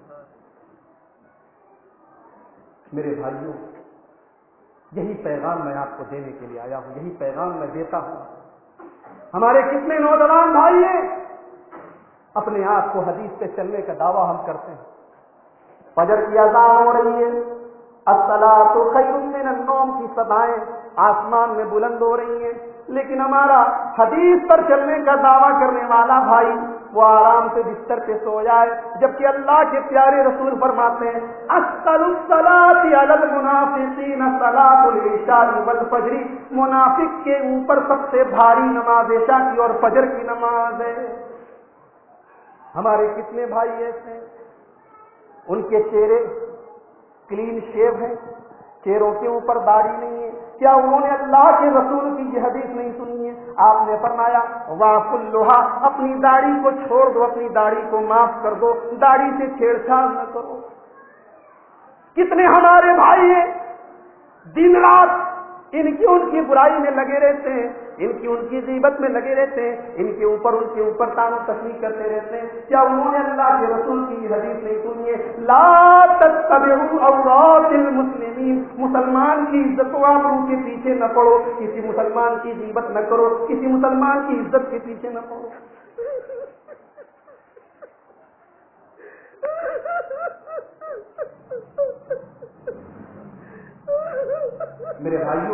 मेरे भाइयों, यही पैगाम मैं आपको देने के लिए आया हूं, यही पैगाम मैं देता हूं। हमारे कितने नौजवान भाई हैं, अपने आप को हदीस पे चलने का दावा हम करते हैं। फजर की अज़ान हो रही है, अस्सलातु खैरुम मिनन नौम की सदाएं आसमान में बुलंद हो रही हैं, लेकिन हमारा हदीस पर चलने का दावा करने वाला भाई वो आराम से बिस्तर पे सो जाए, जबकि अल्लाह के प्यारे रसूल फरमाते हैं, अस्सलुस सलाति अलल मुनाफिकीन सलातुल इशाई वल फजरी। मुनाफिक के ऊपर सबसे भारी नमाज इशा की और फजर की नमाज है। हमारे कितने भाई ऐसे हैं, उनके चेहरे क्लीन शेव हैं, चेहरों के ऊपर दाढ़ी नहीं है। क्या उन्होंने अल्लाह के रसूल की ये हदीस नहीं सुनी है? आपने फरमाया वाकुल्लुहा, अपनी दाढ़ी को छोड़ दो, अपनी दाढ़ी को माफ कर दो, दाढ़ी से छेड़छाड़ न करो। कितने हमारे भाई हैं दिन रात इनकी उनकी बुराई में लगे रहते हैं, इनकी उनकी गीबत में लगे रहते हैं, इनके ऊपर तानो तस्लीम करते रहते हैं। क्या उन्होंने अल्लाह के रसूल की हदीस नहीं सुनी है? ला तत्तबिउ औरातिल मुस्लिमीन, मुसलमान की इज्जत को आप उनके पीछे न पड़ो, किसी मुसलमान की गीबत न करो, किसी मुसलमान की इज्जत के पीछे न पड़ो। मेरे भाइयों,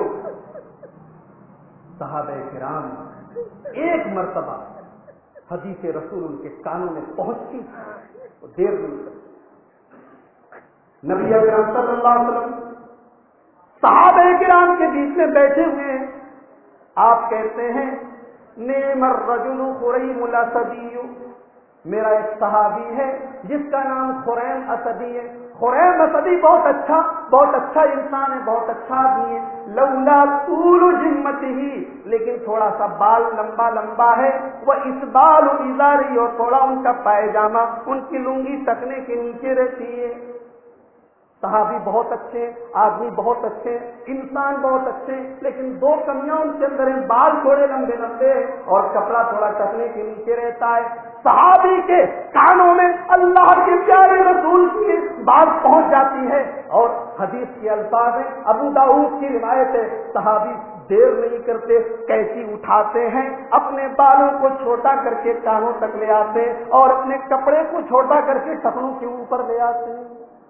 सहाबे किराम एक मर्तबा हदीस रसूल उनके कानों में पहुंचती तो देर नहीं करती। नबी अकरम सल्लल्लाहु अलैहि वसल्लम सहाबे किराम के बीच में बैठे हुए हैं। आप कहते हैं नेमर रजुलु खुरैमुल असदी, मेरा एक सहाबी है जिसका नाम खुरैम असदी है। खुरैम असदी बहुत अच्छा इंसान है, बहुत अच्छा आदमी है। लौला तूलु जिम्मतिही, लेकिन थोड़ा सा बाल लंबा है। वह इस बाल इजारी, और थोड़ा उनका पायजामा उनकी लुंगी तकने के नीचे रहती है। सहाबी बहुत अच्छे, आदमी बहुत अच्छे, इंसान बहुत अच्छे, लेकिन दो कमियां उनके अंदर हैं, बाल थोड़े लंबे और कपड़ा थोड़ा टकने के नीचे रहता है। सहाबी के कानों में अल्लाह के प्यारे रसूल की बात पहुंच जाती है और हदीस के अल्फाज हैं, अबू दाऊद की रिवायत है, सहाबी देर नहीं करते, कैंची उठाते हैं, अपने बालों को छोटा करके कानों तक ले आते हैं और अपने कपड़े को छोटा करके टखनों के ऊपर ले आते हैं।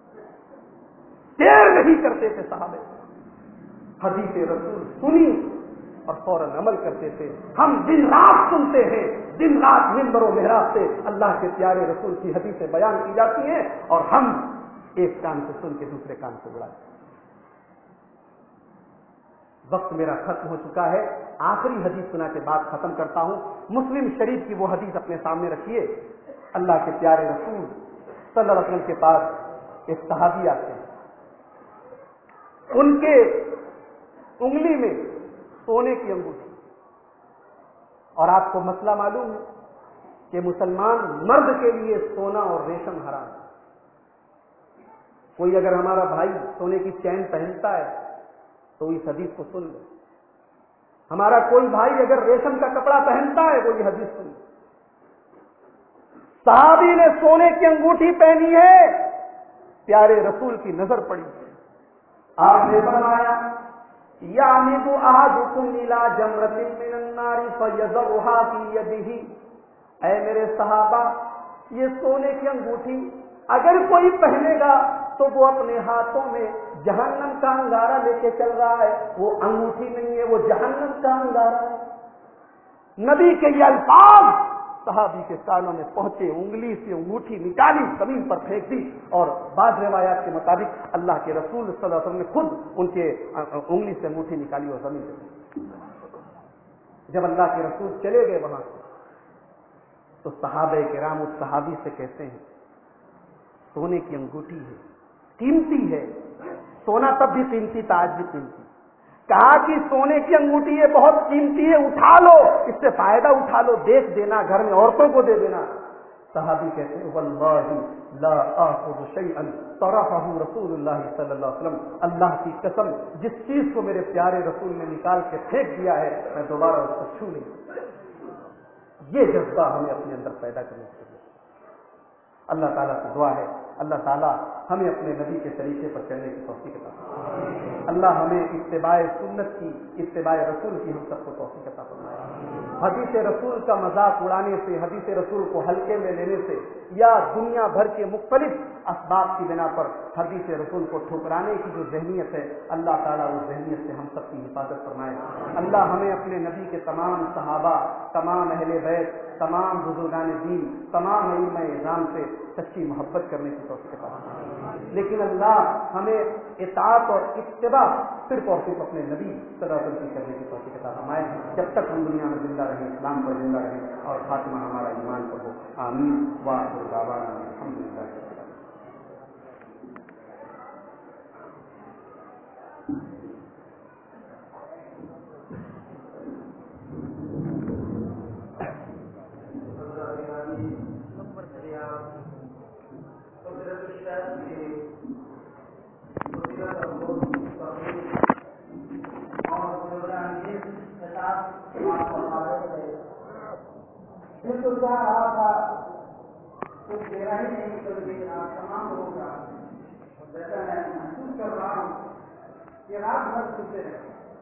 देर नहीं करते थे साहबे, हदीस रसूल सुनी और फौरन अमल करते थे। हम दिन रात सुनते हैं, दिन रात मिंबरों मेहराब से अल्लाह के प्यारे रसूल की हदीसें बयान की जाती हैं और हम एक कान से सुन के दूसरे कान से उड़ाते हैं। वक्त मेरा खत्म हो चुका है, आखिरी हदीस सुना के बाद खत्म करता हूं। मुस्लिम शरीफ की वो हदीस अपने सामने रखिए। अल्लाह के प्यारे रसूल सल्लल्लाहु अलैहि वसल्लम के पास एक सहाबी आते हैं, उनके उंगली में सोने की अंगूठी, और आपको मसला मालूम है कि मुसलमान मर्द के लिए सोना और रेशम हराम। कोई अगर हमारा भाई सोने की चैन पहनता है तो इस हदीस को सुन ले, हमारा कोई भाई अगर रेशम का कपड़ा पहनता है वो ये हदीस सुन ले। सहाबी ने सोने की अंगूठी पहनी है, प्यारे रसूल की नजर पड़ी, आपने फरमाया यानिदु अहदुकुम इला जमरतिन मिनन नारी फयज़रुहा फी यदिही, ऐ मेरे सहाबा, ये सोने की अंगूठी अगर कोई पहनेगा تو وہ اپنے ہاتھوں میں جہنم کا انگارہ لے کے چل رہا ہے. وہ انگوٹھی نہیں ہے، وہ جہنم کا انگارہ ہے. نبی کے یہ الفاظ صحابی کے کانوں میں پہنچے، انگلی سے انگوٹھی نکالی، زمین پر پھینک دی، اور بعض روایات کے مطابق اللہ کے رسول صلی اللہ علیہ وسلم نے خود ان کے انگلی سے انگوٹھی نکالی اور زمین پہ. جب اللہ کے رسول چلے گئے وہاں سے تو صحابہ کرام اس صحابی سے کہتے ہیں سونے کی انگوٹھی ہے، قیمتی ہے. سونا تب بھی قیمتی تھا، آج بھی قیمتی. کہا کہ سونے کی انگوٹھی ہے، بہت قیمتی ہے، اٹھا لو، اس سے فائدہ اٹھا لو، دیکھ دینا، گھر میں عورتوں کو دے دینا. صحابی کہتے ہیں واللہ لا آخذ شیئا طرحہ رسول اللہ صلی اللہ علیہ وسلم، اللہ کی قسم جس چیز کو میرے پیارے رسول نے نکال کے پھینک دیا ہے میں دوبارہ اس کو چھو نہیں. یہ جذبہ ہمیں اپنے اندر پیدا کرنا چاہیے. اللہ تعالیٰ سے دعا ہے اللہ تعالیٰ ہمیں اپنے نبی کے طریقے پر چلنے کی توفیق عطا فرمائے. اللہ ہمیں اتباع سنت کی، اتباع رسول کی ہم سب کو توفیق عطا فرمائے. حدیث رسول کا مذاق اڑانے سے، حدیث رسول کو ہلکے میں لینے سے، یا دنیا بھر کے مختلف اسباب کی بنا پر حدیث رسول کو ٹھکرانے کی جو ذہنیت ہے، اللہ تعالیٰ اس ذہنیت سے ہم سب کی حفاظت فرمائے. اللہ ہمیں اپنے نبی کے تمام صحابہ، تمام اہل بیت، تمام بزرگان دین، تمام ائمہ اعظام سے سچی محبت کرنے کی توفیق عطا فرمائے. لیکن اللہ ہمیں اطاعت اور اتباع صرف اور صرف اپنے نبی صلی اللہ علیہ وسلم کی کرنے کی توفیق عطا فرمائے. جب تک ہم دنیا میں زندہ رہیں، اسلام پر زندہ رہیں اور خاتمہ ہمارا ایمان پر ہو. آمین. وآخر دعوانا الحمدللہ. تو چاہ رہا تھا کچھ دینا ہی نہیں، تو لیکن آپ تمام لوگوں کا جیسا میں محسوس کر رہا ہوں کہ رات بھر سوتے رہے.